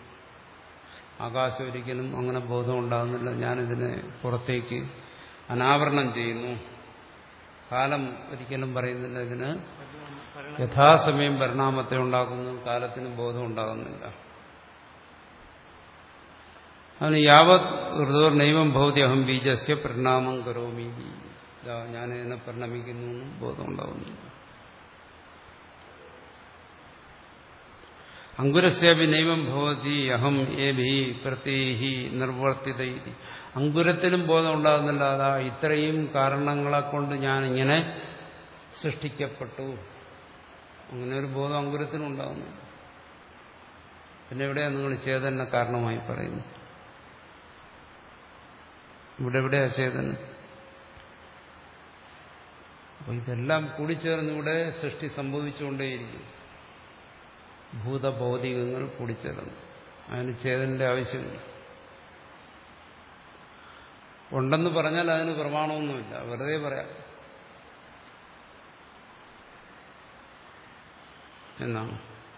ആകാശം ഒരിക്കലും അങ്ങനെ ബോധം ഉണ്ടാകുന്നില്ല. ഞാനിതിനെ പുറത്തേക്ക് അനാവരണം ചെയ്യുന്നു. കാലം ഒരിക്കലും പറയുന്നില്ല ഇതിന് യഥാസമയം പരിണാമത്തെ ഉണ്ടാക്കുന്നു. കാലത്തിന് ബോധം ഉണ്ടാകുന്നില്ല. അതിന് യാവത് ഋതോർ നൈവം ഭവതി അഹം ബീജസ്യ പരിണാമം കരോമി. ഞാനിതിനെ പരിണമിക്കുന്നു എന്നും ബോധം ഉണ്ടാകുന്നില്ല. അങ്കുരസ്യാപി നൈവം ഭവതി അഹം ഏഭി പ്രത്യേഹി നിർവർത്തിത. അങ്കുരത്തിനും ബോധം ഉണ്ടാകുന്നില്ല. അതാ ഇത്രയും കാരണങ്ങളെ കൊണ്ട് ഞാനിങ്ങനെ സൃഷ്ടിക്കപ്പെട്ടു, അങ്ങനെ ഒരു ബോധം അങ്കുരത്തിനും ഉണ്ടാകുന്നു. പിന്നെ എവിടെയാണ് നിങ്ങൾ ചേതന കാരണമായി പറയുന്നു? ഇവിടെ എവിടെയാ ചേതന? അപ്പൊ ഇതെല്ലാം കൂടിച്ചേർന്നിവിടെ സൃഷ്ടി സംഭവിച്ചുകൊണ്ടേയിരിക്കും. ഭൂതഭൗതികങ്ങൾ കൂടിച്ചേർന്നു. അതിന് ചേതനന്റെ ആവശ്യമില്ല. ഉണ്ടെന്ന് പറഞ്ഞാൽ അതിന് പ്രമാണമൊന്നുമില്ല, വെറുതെ പറയാം എന്നാണ്.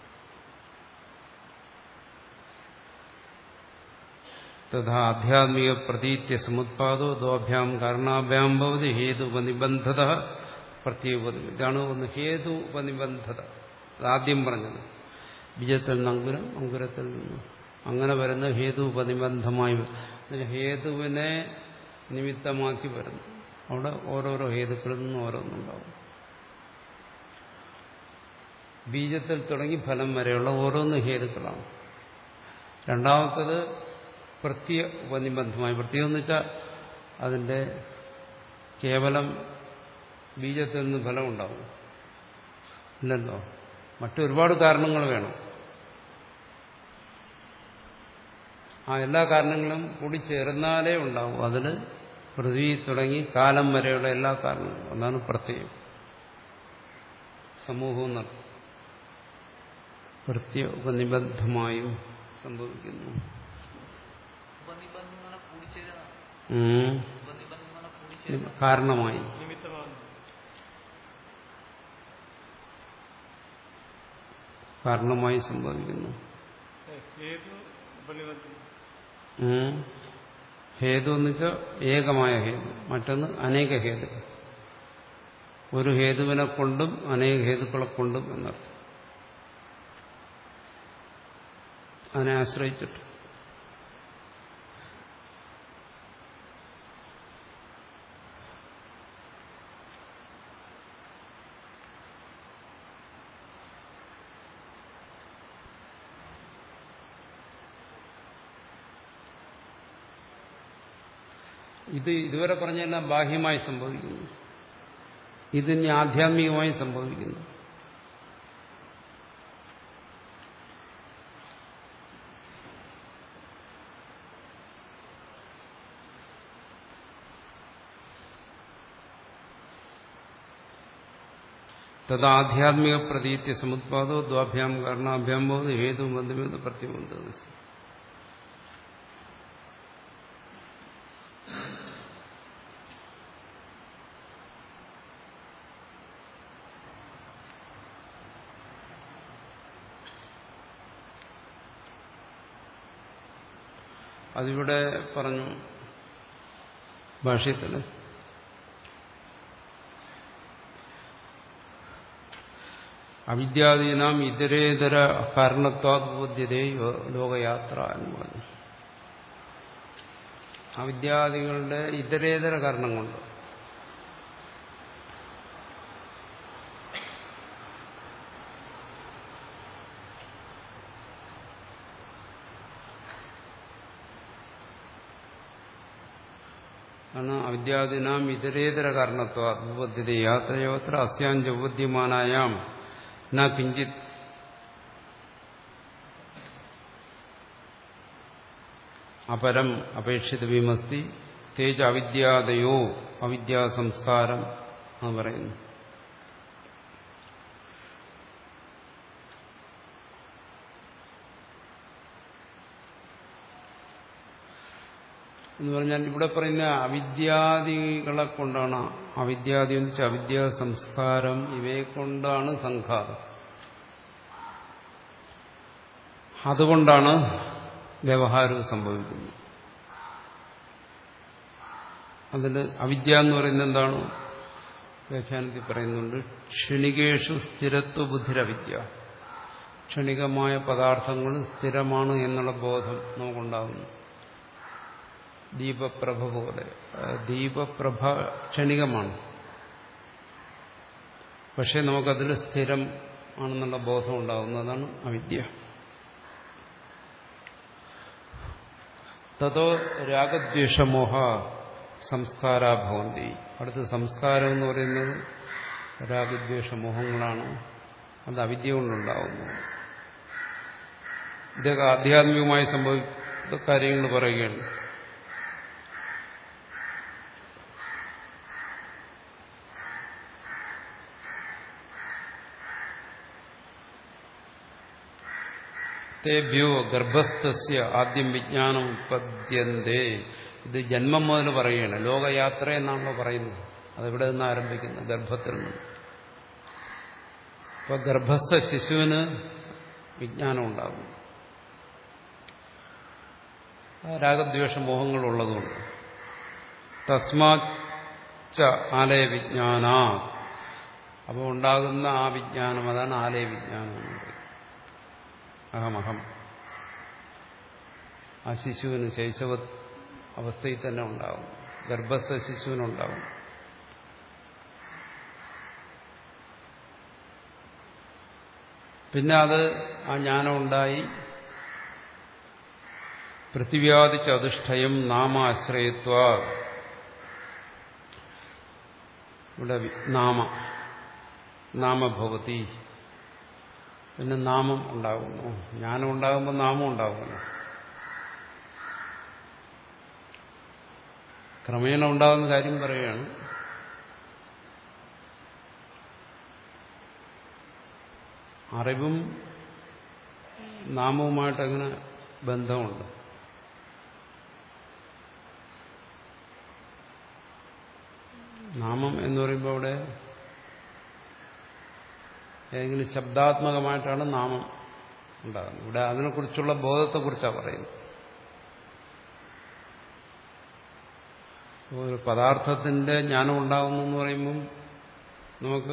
തഥാ ആധ്യാത്മിക പ്രതീത്യ സമുത്പാദോ ദ്വാഭ്യാം കാരണാഭ്യാം ഭവതി ഹേതുപനിബന്ധത പ്രത്യേകപദം. ഇതാണ് ഒന്ന് ഹേതുപനിബന്ധത. അതാദ്യം പറഞ്ഞത് ബീജത്തിൽ നിന്ന് അങ്കുരം, അങ്കുരത്തിൽ നിന്ന് അങ്ങനെ വരുന്ന ഹേതുപനിബന്ധമായി, ഹേതുവിനെ നിമിത്തമാക്കി വരുന്നു. അവിടെ ഓരോരോ ഹേതുക്കളിൽ നിന്നും ഓരോന്നുണ്ടാവും. ബീജത്തിൽ തുടങ്ങി ഫലം വരെയുള്ള ഓരോന്ന് ഹേതുക്കളാണ്. രണ്ടാമത്തത് പ്രത്യ ഉപനിബന്ധമായി. പ്രത്യേകം എന്ന് വെച്ചാൽ അതിൻ്റെ കേവലം ബീജത്തിൽ നിന്ന് ഫലം ഉണ്ടാവും ഇല്ലല്ലോ, മറ്റൊരുപാട് കാരണങ്ങൾ വേണം. ആ എല്ലാ കാരണങ്ങളും കൂടി ചേർന്നാലേ ഉണ്ടാവും. അതിൽ പൃഥ്വി തുടങ്ങി കാലം വരെയുള്ള എല്ലാ കാരണങ്ങളും. അതാണ് പ്രത്യേകം. സമൂഹവും നടത്തും പ്രത്യ ഉപനിബദ്ധമായും സംഭവിക്കുന്നു. കാരണമായി കാരണമായി സംഭവിക്കുന്നു. ഹേതു എന്ന് വെച്ചാൽ ഏകമായ ഹേതു, മറ്റൊന്ന് അനേക ഹേതുക്കൾ. ഒരു ഹേതുവിനെ കൊണ്ടും അനേക ഹേതുക്കളെ കൊണ്ടും എന്നർത്ഥം. അതിനെ ആശ്രയിച്ചിട്ട് ഇത് ഇതുവരെ പറഞ്ഞെല്ലാം ബാഹ്യമായി സംഭവിക്കുന്നു. ഇതിന് ആധ്യാത്മികമായി സംഭവിക്കുന്നു. തദാധ്യാത്മിക പ്രതീത്യ സമുത്പാദോ ദ്വാഭ്യാം കാരണാഭ്യാം ബോധ ഹേതു ബന്ധമെന്ന് പ്രത്യുബന്ധ. അതിവിടെ പറഞ്ഞു ഭാഷ്യത്തില്. അവിദ്യാദീനാം ഇതരേതര കാരണത്വാദ്ബോധ്യതേ ലോകയാത്ര എന്ന് പറഞ്ഞു. അവിദ്യാദികളുടെ ഇതരേതര കാരണം കൊണ്ട് ആണ് അവിദ്യാദിനാം ഇതരേതര കാരണത്വാദ്ബോധ്യതേ യാത്രയോത്ര അസ്യാഞ്ചോദ്യമാനായാം ന കിഞ്ചിത് അപരം അപേക്ഷിതമസ്തി തേജ അവിദ്യാദയോ അവിദ്യാസംസ്കാരം എന്ന് പറയുന്നു. എന്ന് പറഞ്ഞാൽ ഇവിടെ പറയുന്ന അവിദ്യാദികളെ കൊണ്ടാണ്, അവിദ്യാദി എന്ന് വെച്ചാൽ അവിദ്യാ സംസ്കാരം, ഇവയെ കൊണ്ടാണ് സംഘാതം. അതുകൊണ്ടാണ് വ്യവഹാരവും സംഭവിക്കുന്നത്. അതിൽ അവിദ്യ എന്ന് പറയുന്നത് എന്താണ്? വ്യാഖ്യാനത്തിൽ പറയുന്നുണ്ട്, ക്ഷണികേഷു സ്ഥിരത്വ ബുദ്ധിരവിദ്യ. ക്ഷണികമായ പദാർത്ഥങ്ങൾ സ്ഥിരമാണ് എന്നുള്ള ബോധം നമുക്കുണ്ടാകുന്നു. ദീപപ്രഭ പോലെ. ദീപപ്രഭ ക്ഷണികമാണ്, പക്ഷെ നമുക്കതിൽ സ്ഥിരം ആണെന്നുള്ള ബോധം ഉണ്ടാകുന്നതാണ് അവിദ്യ. തതോ രാഗദ്വേഷമോഹ സംസ്കാരാ ഭവന്തി. അടുത്ത സംസ്കാരം എന്ന് പറയുന്നത് രാഗദ്വേഷമോഹങ്ങളാണ്. അത് അവിദ്യ കൊണ്ടുണ്ടാകുന്നു. ഇതൊക്കെ ആധ്യാത്മികമായി സംഭവിക്കുന്ന കാര്യങ്ങൾ പറയുകയാണ്. തേഭ്യോ ഗർഭസ്ഥസ്യ ആദ്യം വിജ്ഞാനം ഉത്പദ്യന്തേ. ഇത് ജന്മം മുതൽ പറയുകയാണ്. ലോകയാത്ര എന്നാണല്ലോ പറയുന്നത്. അതെവിടെ നിന്ന് ആരംഭിക്കുന്നത്? ഗർഭത്തിൽ നിന്ന്. അപ്പൊ ഗർഭസ്ഥ ശിശുവിന് വിജ്ഞാനം ഉണ്ടാകും, രാഗദ്വേഷ മോഹങ്ങളുള്ളതുകൊണ്ട്. തസ്മാച്ച ആലയ വിജ്ഞാന. അപ്പോൾ ഉണ്ടാകുന്ന ആ വിജ്ഞാനം, അതാണ് ആലയ വിജ്ഞാനം എന്ന് പറയുന്നത്. അഹമഹം. ആ ശിശുവിന് ശൈശവ അവസ്ഥയിൽ തന്നെ ഉണ്ടാകും, ഗർഭസ്ഥ ശിശുവിനുണ്ടാകും. പിന്നെ അത് ആ ജ്ഞാനം ഉണ്ടായി പൃഥിവ്യാദിച്ചധിഷ്ഠയം നാമാശ്രയത്വ. ഇവിടെ നാമ നാമഭവതി. പിന്നെ നാമം ഉണ്ടാകുന്നു. ജ്ഞാനം ഉണ്ടാകുമ്പോൾ നാമം ഉണ്ടാകുന്നു. ക്രമേണ ഉണ്ടാകുന്ന കാര്യം പറയുകയാണ്. അറിവും നാമവുമായിട്ട് അങ്ങനെ ബന്ധമുണ്ട്. നാമം എന്ന് പറയുമ്പോൾ അവിടെ ഏതെങ്കിലും ശബ്ദാത്മകമായിട്ടാണ് നാമം ഉണ്ടാകുന്നത്. ഇവിടെ അതിനെക്കുറിച്ചുള്ള ബോധത്തെക്കുറിച്ചാണ് പറയുന്നത്. ഒരു പദാർത്ഥത്തിന്റെ ജ്ഞാനം ഉണ്ടാകുന്നു എന്ന് പറയുമ്പം നമുക്ക്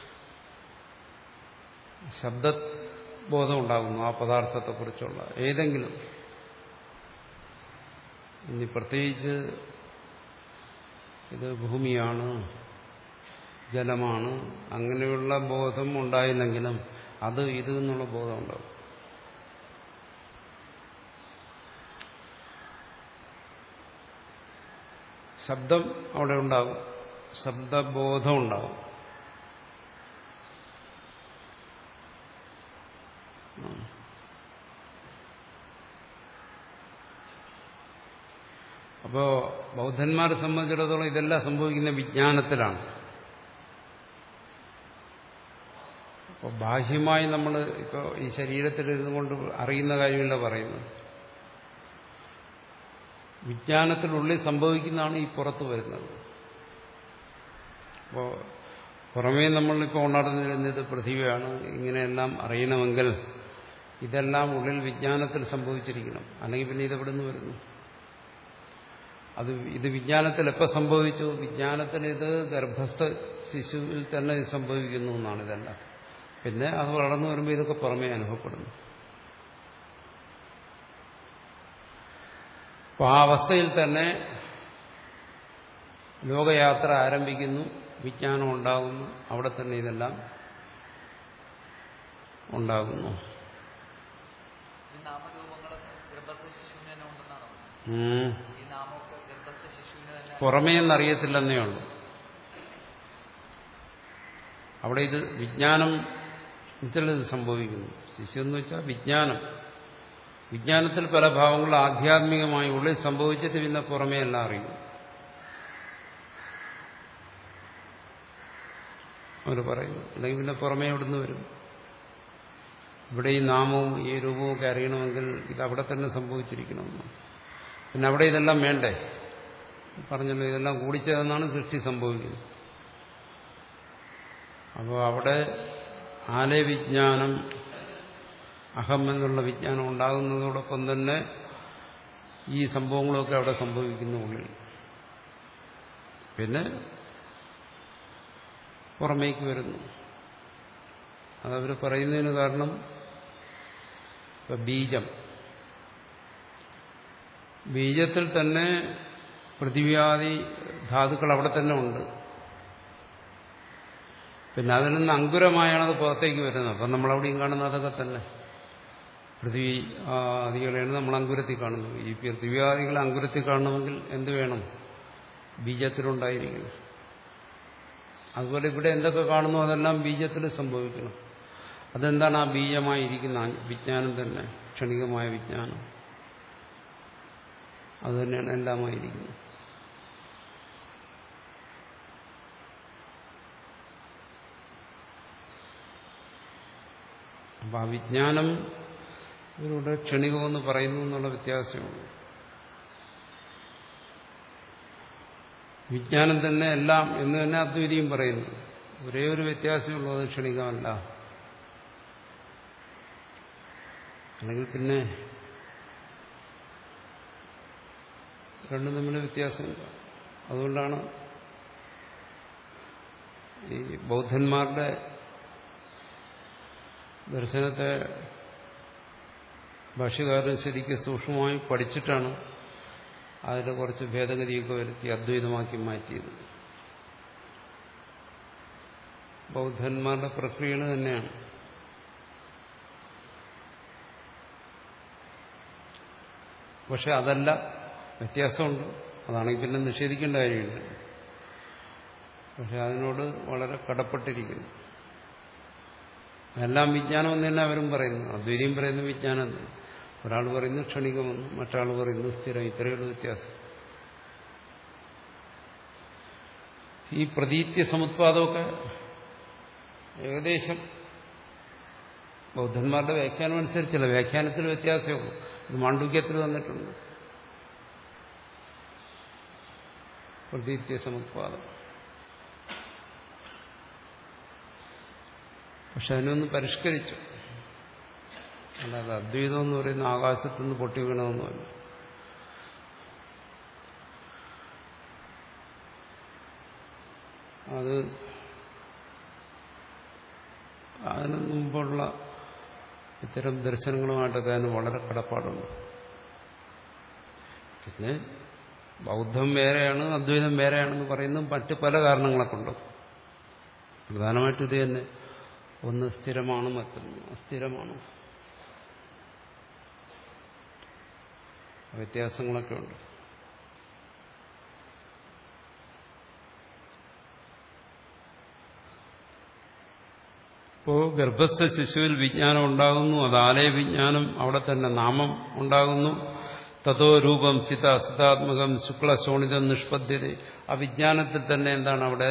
ശബ്ദബോധം ഉണ്ടാകുന്നു ആ പദാർത്ഥത്തെക്കുറിച്ചുള്ള ഏതെങ്കിലും. ഇനി പ്രത്യേകിച്ച് ഇത് ഭൂമിയാണ്, ജലമാണ്, അങ്ങനെയുള്ള ബോധം ഉണ്ടായില്ലെങ്കിലും അത് ഇത് എന്നുള്ള ബോധം ഉണ്ടാകും. ശബ്ദം അവിടെ ഉണ്ടാകും, ശബ്ദബോധം ഉണ്ടാകും. അപ്പോ ബൗദ്ധന്മാരെ സംബന്ധിച്ചിടത്തോളം ഇതെല്ലാം സംഭവിക്കുന്ന വിജ്ഞാനത്തിലാണ്. അപ്പോൾ ബാഹ്യമായി നമ്മൾ ഇപ്പോൾ ഈ ശരീരത്തിലിരുന്നു കൊണ്ട് അറിയുന്ന കാര്യമല്ല പറയുന്നത്. വിജ്ഞാനത്തിനുള്ളിൽ സംഭവിക്കുന്നതാണ് ഈ പുറത്തു വരുന്നത്. അപ്പോൾ പുറമേ നമ്മളിപ്പോൾ ഉണർന്നിരുന്നത് പൃഥ്വിയാണ്, ഇങ്ങനെയെല്ലാം അറിയണമെങ്കിൽ ഇതെല്ലാം ഉള്ളിൽ വിജ്ഞാനത്തിൽ സംഭവിച്ചിരിക്കണം. അല്ലെങ്കിൽ പിന്നെ ഇതെവിടെ നിന്ന് വരുന്നു? അത് ഇത് വിജ്ഞാനത്തിൽ എപ്പോൾ സംഭവിച്ചു? വിജ്ഞാനത്തിൽ ഇത് ഗർഭസ്ഥ ശിശുവിൽ തന്നെ ഇത് സംഭവിക്കുന്നു എന്നാണ് ഇതെല്ലാം. പിന്നെ അത് വളർന്നു വരുമ്പോൾ ഇതൊക്കെ പുറമേ അനുഭവപ്പെടുന്നു. അപ്പോൾ ആ അവസ്ഥയിൽ തന്നെ ലോകയാത്ര ആരംഭിക്കുന്നു, വിജ്ഞാനം ഉണ്ടാകുന്നു, അവിടെ തന്നെ ഇതെല്ലാം ഉണ്ടാകുന്നു. പുറമേ എന്നറിയത്തില്ലെന്നേ ഉള്ളൂ. അവിടെ ഇത് വിജ്ഞാനം ഇത് സംഭവിക്കുന്നു. ശിശു എന്ന് വെച്ചാൽ വിജ്ഞാനം. വിജ്ഞാനത്തിൽ പല ഭാവങ്ങൾ ആധ്യാത്മികമായി ഉള്ളിൽ സംഭവിച്ചിട്ട് പിന്നെ പുറമേ എല്ലാം അറിയും. അവർ പറയുന്നു. അല്ലെങ്കിൽ പിന്നെ പുറമേ എവിടുന്ന് വരും? ഇവിടെ ഈ നാമവും ഈ രൂപവും ഒക്കെ അറിയണമെങ്കിൽ ഇത് അവിടെ തന്നെ സംഭവിച്ചിരിക്കണമെന്ന്. പിന്നെ അവിടെ ഇതെല്ലാം വേണ്ടേ? പറഞ്ഞല്ലോ, ഇതെല്ലാം കൂടിച്ചേർന്നാണ് സൃഷ്ടി സംഭവിക്കുന്നത്. അപ്പോൾ അവിടെ ആലയ വിജ്ഞാനം, അഹം എന്നുള്ള വിജ്ഞാനം ഉണ്ടാകുന്നതോടൊപ്പം തന്നെ ഈ സംഭവങ്ങളൊക്കെ അവിടെ സംഭവിക്കുന്ന ഉള്ളിൽ. പിന്നെ പുറമേക്ക് വരുന്നു. അതവർ പറയുന്നതിന് കാരണം ഇപ്പം ബീജം, ബീജത്തിൽ തന്നെ പൃഥിവ്യാദി ധാതുക്കൾ അവിടെ തന്നെ ഉണ്ട്. പിന്നെ അതിൽ നിന്ന് അങ്കുരമായാണത് പുറത്തേക്ക് വരുന്നത്. അപ്പം നമ്മളവിടെയും കാണുന്നത് അതൊക്കെ തന്നെ പൃഥ്വി ആദികളെയാണ് നമ്മൾ അങ്കുരത്തിൽ കാണുന്നത്. ഈ പൃഥ്വിയാദികളെ അങ്കുരത്തിൽ കാണണമെങ്കിൽ എന്ത് വേണം? ബീജത്തിലുണ്ടായിരിക്കണം. അതുപോലെ ഇവിടെ എന്തൊക്കെ കാണുന്നു അതെല്ലാം ബീജത്തിൽ സംഭവിക്കണം. അതെന്താണ്? ആ ബീജമായിരിക്കുന്ന വിജ്ഞാനം തന്നെ, ക്ഷണികമായ വിജ്ഞാനം. അതുതന്നെയാണ് എല്ലാമായിരിക്കുന്നത്. അപ്പം ആ വിജ്ഞാനം ഇതിലൂടെ ക്ഷണികമെന്ന് പറയുന്നു എന്നുള്ള വ്യത്യാസമാണ്. വിജ്ഞാനം തന്നെ എല്ലാം എന്ന് തന്നെ അദ്വൈതിയും പറയുന്നു. ഒരേ ഒരു വ്യത്യാസമുള്ളൂ, അത് ക്ഷണികമല്ല. അല്ലെങ്കിൽ പിന്നെ രണ്ടും തമ്മിൽ വ്യത്യാസമില്ല. അതുകൊണ്ടാണ് ഈ ബൗദ്ധന്മാരുടെ ദർശനത്തെ ഭാഷ്യകാരൻ ശരിക്കും സൂക്ഷ്മമായി പഠിച്ചിട്ടാണ് അതിൽ കുറച്ച് ഭേദഗതിയൊക്കെ വരുത്തി അദ്വൈതമാക്കി മാറ്റിയത്. ബൗദ്ധന്മാരുടെ പ്രക്രിയകൾ തന്നെയാണ്. പക്ഷെ അതല്ല, വ്യത്യാസമുണ്ട്. അതാണെങ്കിൽ പിന്നെ നിഷേധിക്കേണ്ട കാര്യമില്ല. പക്ഷെ അതിനോട് വളരെ കടപ്പെട്ടിരിക്കുന്നു. എല്ലാം വിജ്ഞാനം എന്ന് തന്നെ അവരും പറയുന്നു. അദ്വൈതിയും പറയുന്നു വിജ്ഞാനം. ഒരാൾ പറയുന്നു ക്ഷണികമെന്ന്, മറ്റാൾ പറയുന്നു സ്ഥിരം. ഇത്രയുള്ള വ്യത്യാസം. ഈ പ്രതീത്യ സമുത്പാദമൊക്കെ ഏകദേശം ബൗദ്ധന്മാരുടെ വ്യാഖ്യാനം അനുസരിച്ചല്ല, വ്യാഖ്യാനത്തിൽ വ്യത്യാസമുള്ളൂ. ഇത് മാണ്ഡൂക്യത്തിൽ വന്നിട്ടുണ്ട്. പ്രതീത്യ സമുത്പാദം. പക്ഷെ അതിനൊന്ന് പരിഷ്കരിച്ചു. അല്ലാതെ അദ്വൈതം എന്ന് പറയുന്ന ആകാശത്തുനിന്ന് പൊട്ടി വീണതൊന്നുമല്ല. അത് അതിന് മുമ്പുള്ള ഇത്തരം ദർശനങ്ങളുമായിട്ടൊക്കെ അതിന് വളരെ കടപ്പാടുണ്ട്. പിന്നെ ബൗദ്ധം വേറെയാണ്, അദ്വൈതം വേറെയാണെന്ന് പറയുന്നത് മറ്റ് പല കാരണങ്ങളെ കൊണ്ടും. പ്രധാനമായിട്ടും ഇത് തന്നെ. ഒന്ന് സ്ഥിരമാണ്, മറ്റൊന്ന് അസ്ഥിരമാണ്. വ്യത്യാസങ്ങളൊക്കെ ഉണ്ട്. അപ്പോൾ ഗർഭസ്ഥ ശിശുവിൽ വിജ്ഞാനം ഉണ്ടാകുന്നു, അത് ആലയ വിജ്ഞാനം, അവിടെ തന്നെ നാമം ഉണ്ടാകുന്നു. തതോ രൂപം സിത സിതാത്മകം ശുക്ല ശോണിതം നിഷ്പദ്ധ്യത. ആ വിജ്ഞാനത്തിൽ തന്നെ എന്താണ് അവിടെ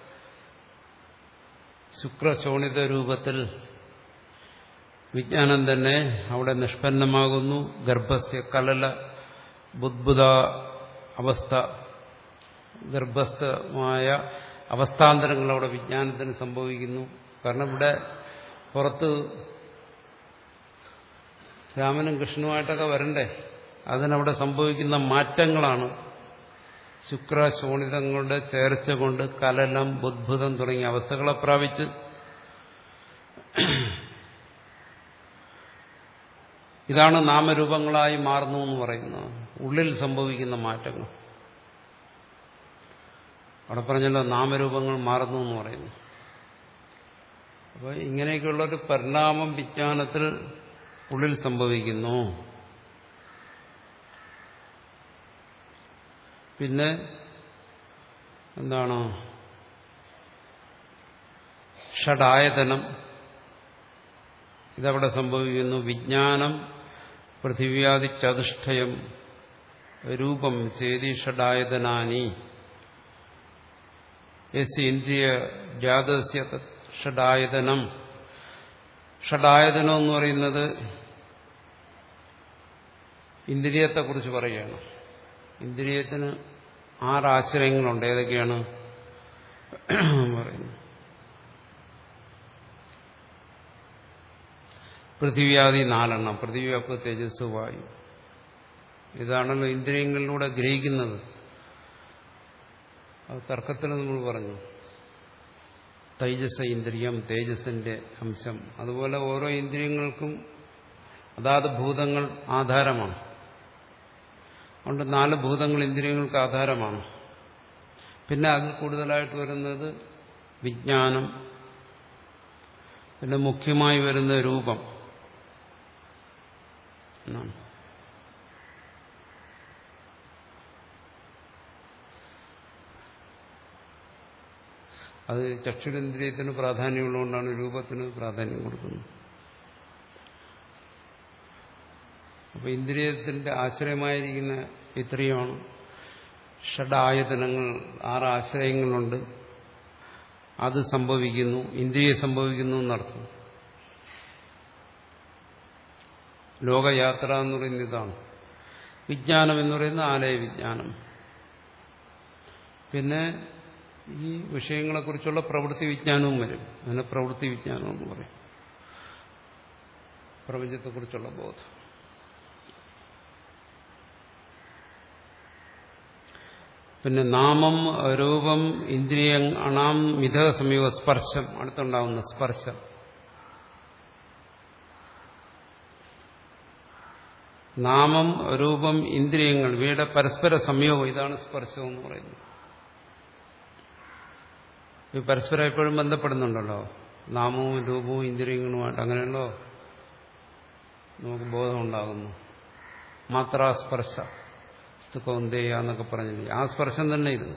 ശുക്രശോണിത രൂപത്തിൽ വിജ്ഞാനം തന്നെ അവിടെ നിഷ്പന്നമാകുന്നു. ഗർഭസ്യ കലല ബുദ്ബുദ അവസ്ഥ, ഗർഭസ്ഥമായ അവസ്ഥാന്തരങ്ങൾ അവിടെ വിജ്ഞാനത്തിന് സംഭവിക്കുന്നു. കാരണം ഇവിടെ പുറത്ത് രാമനും കൃഷ്ണനുമായിട്ടൊക്കെ വരണ്ടേ, അതിനവിടെ സംഭവിക്കുന്ന മാറ്റങ്ങളാണ് ശുക്രശോണിതങ്ങളുടെ ചേർച്ച കൊണ്ട് കലലം ബുദ്ഭുതം തുടങ്ങിയ അവസ്ഥകളെ പ്രാപിച്ച് ഇതാണ് നാമരൂപങ്ങളായി മാറുന്നു എന്ന് പറയുന്നത്, ഉള്ളിൽ സംഭവിക്കുന്ന മാറ്റങ്ങൾ. അവിടെ പറഞ്ഞല്ലോ നാമരൂപങ്ങൾ മാറുന്നു എന്ന് പറയുന്നു. അപ്പോൾ ഇങ്ങനെയൊക്കെയുള്ളൊരു പരിണാമം വിജ്ഞാനത്തിൽ ഉള്ളിൽ സംഭവിക്കുന്നു. പിന്നെ എന്താണ് ഷഡായതനം, ഇതവിടെ സംഭവിക്കുന്നു. വിജ്ഞാനം പൃഥിവ്യാദി ചതുഷ്ടയം രൂപം ചേതി ഷഡായതനാനി യസ് ഇന്ദ്രിയ ജാതസ്യ ഷഡായതനം. ഷഡായതനം എന്ന് പറയുന്നത് ഇന്ദ്രിയത്തെക്കുറിച്ച് പറയുകയാണ്. ഇന്ദ്രിയത്തിന് ആറാശ്രയങ്ങളുണ്ട്. ഏതൊക്കെയാണ് പറയുന്നത്? പൃഥിവ്യാദി നാലെണ്ണം, പൃഥിവി അപ്പ് തേജസ് വായു. ഇതാണല്ലോ ഇന്ദ്രിയങ്ങളിലൂടെ ഗ്രഹിക്കുന്നത്. അത് തർക്കത്തിൽ നമ്മൾ പറഞ്ഞു, തൈജസ ഇന്ദ്രിയം, തേജസ്സിന്റെ അംശം. അതുപോലെ ഓരോ ഇന്ദ്രിയങ്ങൾക്കും അതാത് ഭൂതങ്ങൾ ആധാരമാണ്. അതുകൊണ്ട് നാല് ഭൂതങ്ങൾ ഇന്ദ്രിയങ്ങൾക്ക് ആധാരമാണ്. പിന്നെ അതിൽ കൂടുതലായിട്ട് വരുന്നത് വിജ്ഞാനം, പിന്നെ മുഖ്യമായി വരുന്ന രൂപം എന്നാണ്. അത് ചക്ഷുരേന്ദ്രിയത്തിന് പ്രാധാന്യമുള്ളതുകൊണ്ടാണ് രൂപത്തിന് പ്രാധാന്യം കൊടുക്കുന്നത്. അപ്പൊ ഇന്ദ്രിയത്തിന്റെ ആശ്രയമായിരിക്കുന്ന ഇത്രയുമാണ്. ഷഡായതനങ്ങൾ, ആറ് ആശ്രയങ്ങളുണ്ട്. അത് സംഭവിക്കുന്നു, ഇന്ദ്രിയ സംഭവിക്കുന്നു എന്നർത്ഥം. ലോകയാത്ര എന്ന് പറയുന്നത് ഇതാണ്. വിജ്ഞാനം എന്ന് പറയുന്നത് ആലയ വിജ്ഞാനം. പിന്നെ ഈ വിഷയങ്ങളെക്കുറിച്ചുള്ള പ്രവൃത്തി വിജ്ഞാനവും വരും. അതിനെ പ്രവൃത്തി വിജ്ഞാനം എന്ന് പറയും. പ്രപഞ്ചത്തെക്കുറിച്ചുള്ള ബോധം. പിന്നെ നാമം, രൂപം, ഇന്ദ്രിയം, അണാം, മിഥ സമീപ സ്പർശം, അടുത്തുണ്ടാവുന്ന സ്പർശം. നാമം, രൂപം, ഇന്ദ്രിയങ്ങൾ ഇവയുടെ പരസ്പര സംയോഗം, ഇതാണ് സ്പർശം എന്ന് പറയുന്നത്. ഈ പരസ്പരം എപ്പോഴും ബന്ധപ്പെടുന്നുണ്ടല്ലോ, നാമവും രൂപവും ഇന്ദ്രിയങ്ങളുമായിട്ട്. അങ്ങനെയല്ലോ നമുക്ക് ബോധമുണ്ടാകുന്നു. മാത്രാ സ്പർശ സ്തുകൗന്ദേയ എന്നൊക്കെ പറഞ്ഞില്ലേ, ആ സ്പർശം തന്നെ ഇത്.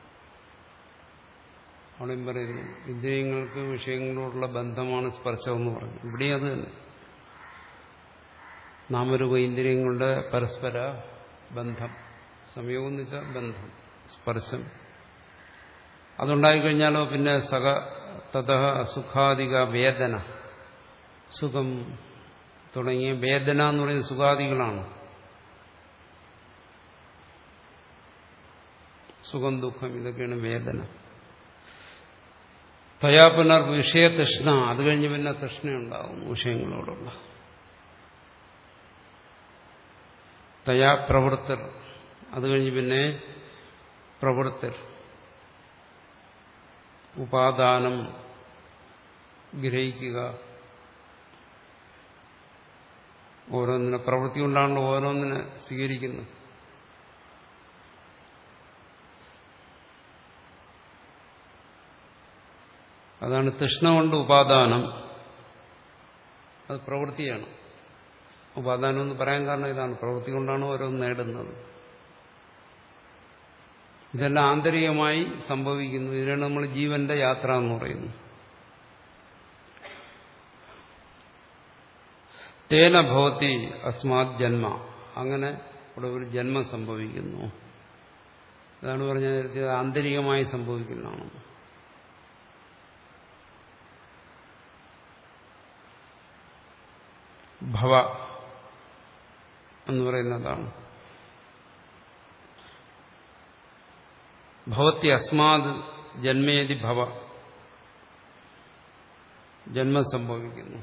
അവിടെയും പറയുന്നു ഇന്ദ്രിയങ്ങൾക്ക് വിഷയങ്ങളോടുള്ള ബന്ധമാണ് സ്പർശം എന്ന് പറഞ്ഞു. ഇവിടെയും അത് തന്നെ. നാമരൂപ ഇന്ദ്രിയങ്ങളുടെ പരസ്പര ബന്ധം, സംയോഗം എന്ന് വെച്ചാൽ ബന്ധം, സ്പർശം. അതുണ്ടായിക്കഴിഞ്ഞാലോ പിന്നെ സക തതഃ സുഖാദിക വേദന, സുഖം തുടങ്ങിയ വേദന എന്ന് പറയുന്നത് സുഖാദികളാണ്. സുഖം, ദുഃഖം, ഇതൊക്കെയാണ് വേദന. തയാ പുനർ വിഷയതൃഷ്ണ, അത് കഴിഞ്ഞ് പിന്നെ തൃഷ്ണയുണ്ടാകും വിഷയങ്ങളോടുള്ള. തയാ പ്രവൃത്തർ, അത് കഴിഞ്ഞ് പിന്നെ പ്രവൃത്തർ, ഉപാദാനം, ഗ്രഹിക്കുക. ഓരോന്നിനെ പ്രവൃത്തി കൊണ്ടാണല്ലോ ഓരോന്നിനെ സ്വീകരിക്കുന്നത്. അതാണ് തൃഷ്ണ കൊണ്ട് ഉപാദാനം. അത് പ്രവൃത്തിയാണ്. ഉപാദാനം എന്ന് പറയാൻ കാരണം ഇതാണ്, പ്രവൃത്തി കൊണ്ടാണ് ഓരോന്ന് നേടുന്നത്. ഇതെല്ലാം ആന്തരികമായി സംഭവിക്കുന്നു. ഇതിനാണ് നമ്മൾ ജീവന്റെ യാത്ര എന്ന് പറയുന്നത്. തേന ഭവതി അസ്മാത് ജന്മ. അങ്ങനെ ഇവിടെ ഒരു ജന്മം സംഭവിക്കുന്നു. അതാണ് പറഞ്ഞത് ആന്തരികമായി സംഭവിക്കുന്നതാണ്. ഭവ എന്ന് പറയുന്നതാണ്. ഭവത്തി അസ്മാത് ജന്മേതി ഭവ, ജന്മം സംഭവിക്കുന്നു.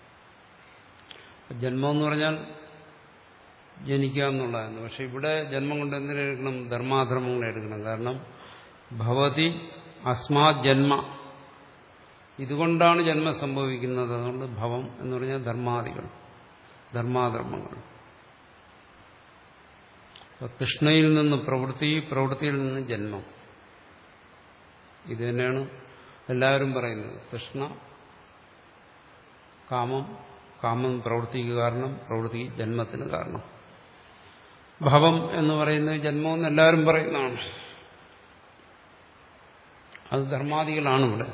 ജന്മം എന്ന് പറഞ്ഞാൽ ജനിക്കുക എന്നുള്ളതാണ്. പക്ഷെ ഇവിടെ ജന്മം കൊണ്ട് എന്തിനെടുക്കണം? ധർമാധർമ്മങ്ങളെ എടുക്കണം. കാരണം ഭവതി അസ്മാത് ജന്മ, ഇതുകൊണ്ടാണ് ജന്മം സംഭവിക്കുന്നത്. അതുകൊണ്ട് ഭവം എന്ന് പറഞ്ഞാൽ ധർമാദികൾ, ധർമാധർമ്മങ്ങൾ. തൃഷ്ണയിൽ നിന്ന് പ്രവൃത്തി, പ്രവൃത്തിയിൽ നിന്ന് ജന്മം. ഇത് തന്നെയാണ് എല്ലാവരും പറയുന്നത്. തൃഷ്ണ, കാമം, കാമം പ്രവൃത്തിക്ക് കാരണം, പ്രവൃത്തി ജന്മത്തിന് കാരണം. ഭവം എന്ന് പറയുന്നത് ജന്മമെന്ന് എല്ലാവരും പറയുന്നതാണ്. അത് ധർമാദികളാണ് ഇവിടെ.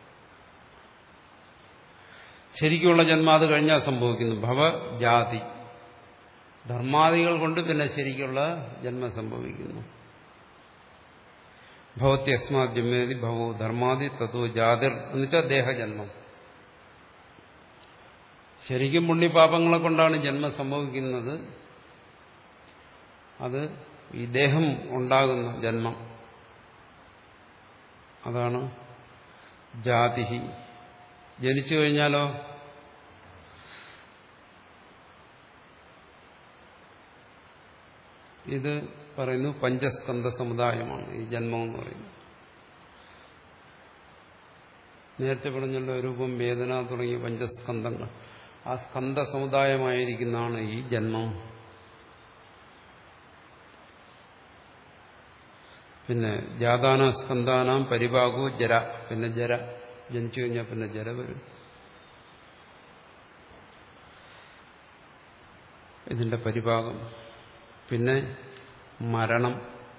ശരിക്കുള്ള ജന്മം അത് കഴിഞ്ഞാൽ സംഭവിക്കുന്നു. ഭവജാതി, ധർമാദികൾ കൊണ്ട് പിന്നെ ശരിക്കുള്ള ജന്മം സംഭവിക്കുന്നു. ഭവത്തി അസ്മാത് ജന്മേതി ഭവോ ധർമാദി തത്വ ജാതിർ എന്നുവെച്ചാൽ ദേഹജന്മം. ശരിക്കും പുണ്യപാപങ്ങളെ കൊണ്ടാണ് ജന്മം സംഭവിക്കുന്നത്. അത് ഈ ദേഹം ഉണ്ടാകുന്ന ജന്മം, അതാണ് ജാതി. ജനിച്ചു കഴിഞ്ഞാലോ ഇത് പറയുന്നു പഞ്ചസ്കന്ധ സമുദായമാണ് ഈ ജന്മം എന്ന് പറയുന്നത്. നേരത്തെ പറഞ്ഞല്ലോ രൂപം, വേദന തുടങ്ങിയ പഞ്ചസ്കന്ധങ്ങൾ. ആ സ്കന്ധ സമുദായമായിരിക്കുന്നതാണ് ഈ ജന്മം. പിന്നെ ജാതാന സ്കന്ധാനാം പരിഭാഗോ ജര, പിന്നെ ജര, ജനിച്ചു കഴിഞ്ഞാൽ പിന്നെ ജര വരും. ഇതിന്റെ പരിഭാഗം. പിന്നെ മരണം,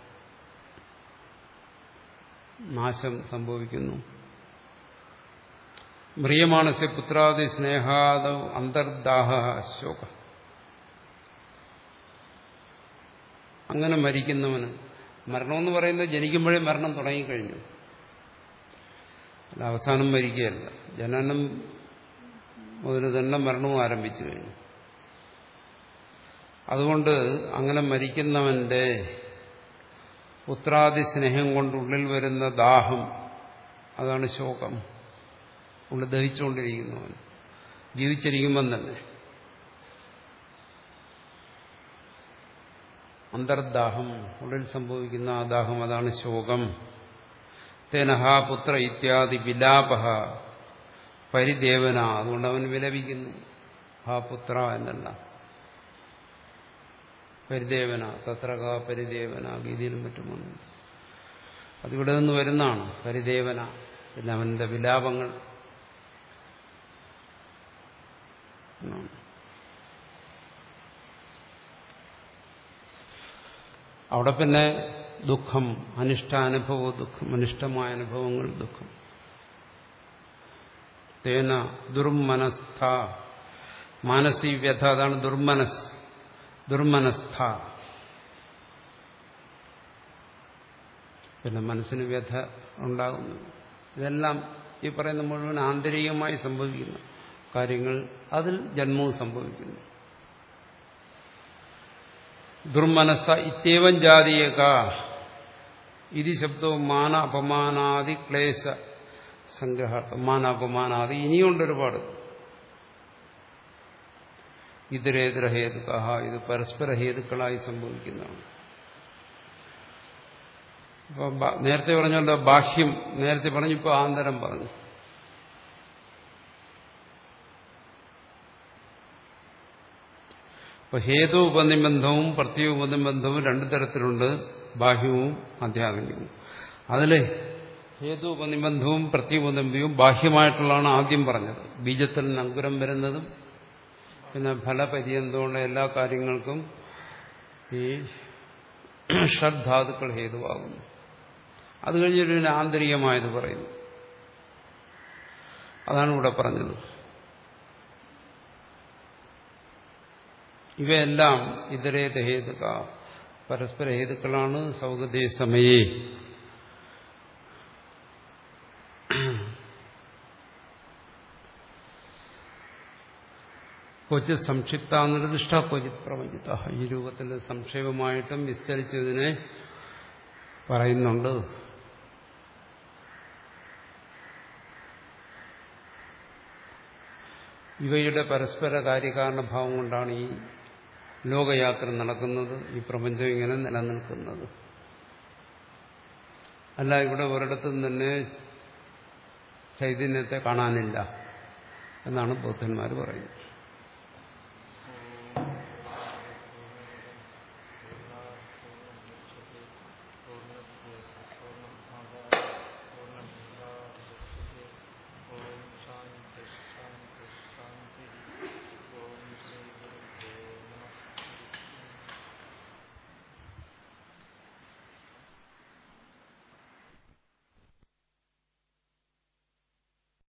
നാശം സംഭവിക്കുന്നു. മ്രിയമാണസ്യ പുത്രാദി സ്നേഹാദ അന്തർദാഹ ശോക. അങ്ങനെ മരിക്കുന്നവന്, മരണമെന്ന് പറയുന്നത് ജനിക്കുമ്പോഴേ മരണം തുടങ്ങിക്കഴിഞ്ഞു, അല്ല അവസാനം മരിക്കുകയല്ല. ജനനം മുതൽ തന്നെ മരണവും ആരംഭിച്ചു കഴിഞ്ഞു. അതുകൊണ്ട് അങ്ങനെ മരിക്കുന്നവന്റെ പുത്രാദി സ്നേഹം കൊണ്ട് ഉള്ളിൽ വരുന്ന ദാഹം, അതാണ് ശോകം. ഉള്ളിൽ ദഹിച്ചുകൊണ്ടിരിക്കുന്നവൻ ജീവിച്ചിരിക്കുമ്പം തന്നെ അന്തർദാഹം, ഉള്ളിൽ സംഭവിക്കുന്ന ആ ദാഹം, അതാണ് ശോകം. തേനഹ പുത്ര ഇത്യാദി വിലാപ പരിദേവന, അതുകൊണ്ട് അവൻ വിലപിക്കുന്നു. ഹാ പുത്ര എന്നല്ല, പരിദേവന, തത്രക പരിദേവന, ഗീതയിലും മറ്റും വന്നു. അതിവിടെ നിന്ന് വരുന്നതാണ് പരിദേവന. പിന്നെ അവന്റെ വിലാപങ്ങൾ. അവിടെ പിന്നെ ദുഃഖം, അനിഷ്ടാനുഭവ ദുഃഖം, അനിഷ്ടമായ അനുഭവങ്ങൾ ദുഃഖം. തേന ദുർമനസ്ഥ, മാനസീ വ്യഥ, അതാണ് ദുർമനസ്, ദുർമനസ്ഥ. പിന്നെ മനസ്സിന് വ്യഥ ഉണ്ടാകുന്നു. ഇതെല്ലാം ഈ പറയുന്ന മുഴുവൻ ആന്തരികമായി സംഭവിക്കുന്ന കാര്യങ്ങൾ. അതിൽ ജന്മവും സംഭവിക്കുന്നു. ദുർമനസ്ഥ ഇത്യവം ജാതീയക ഇതി ശബ്ദവും മാന അപമാനാദി ക്ലേശ സംഗ്രഹാർത്ഥം. മാന അപമാനാദി ഇനിയുണ്ട് ഒരുപാട്. ഇതരേതര ഹേതുക്ക, ഇത് പരസ്പര ഹേതുക്കളായി സംഭവിക്കുന്നതാണ്. ഇപ്പൊ നേരത്തെ പറഞ്ഞല്ലോ ബാഹ്യം, നേരത്തെ പറഞ്ഞിപ്പോ ആന്തരം പറഞ്ഞു. അപ്പൊ ഹേതു ഉപനിബന്ധവും പ്രത്യേക ഉപനിബന്ധവും രണ്ടു തരത്തിലുണ്ട്, ബാഹ്യവും ആധ്യാത്മികവും. അതിലെ ഹേതു ഉപനിബന്ധവും പ്രത്യേക ഉപനിബന്ധവും ബാഹ്യമായിട്ടുള്ളതാണ് ആദ്യം പറഞ്ഞത്. ബീജത്തിൽ നിന്ന് അങ്കുരം വരുന്നതും പിന്നെ ഫലപര്യന്തമുള്ള എല്ലാ കാര്യങ്ങൾക്കും ഈ ഷഡ്ധാതുക്കൾ ഹേതുവാകുന്നു. അത് കഴിഞ്ഞിട്ട് പിന്നെ ആന്തരികമായത് പറയുന്നു. അതാണ് ഇവിടെ പറഞ്ഞത്. ഇവയെല്ലാം ഇതരേത ഹേതുക പരസ്പര ഹേതുക്കളാണ്. സൗഗതേ സമയേ ക്വചിത് സംക്ഷിപ്ത നിർദ്ദിഷ്ട ക്വചിത് പ്രവചിത. ഈ രൂപത്തിൽ സംക്ഷേപമായിട്ടും വിസ്തരിച്ചതിനെ പറയുന്നുണ്ട്. ഇവയുടെ പരസ്പര കാര്യകാരണഭാവം കൊണ്ടാണ് ഈ ലോകയാത്ര നടക്കുന്നത്, ഈ പ്രപഞ്ചം ഇങ്ങനെ നിലനിൽക്കുന്നത്. അല്ല ഇവിടെ ഒരിടത്തും തന്നെ ചൈതന്യത്തെ കാണാനില്ല എന്നാണ് ബൗദ്ധന്മാർ പറയുന്നത്.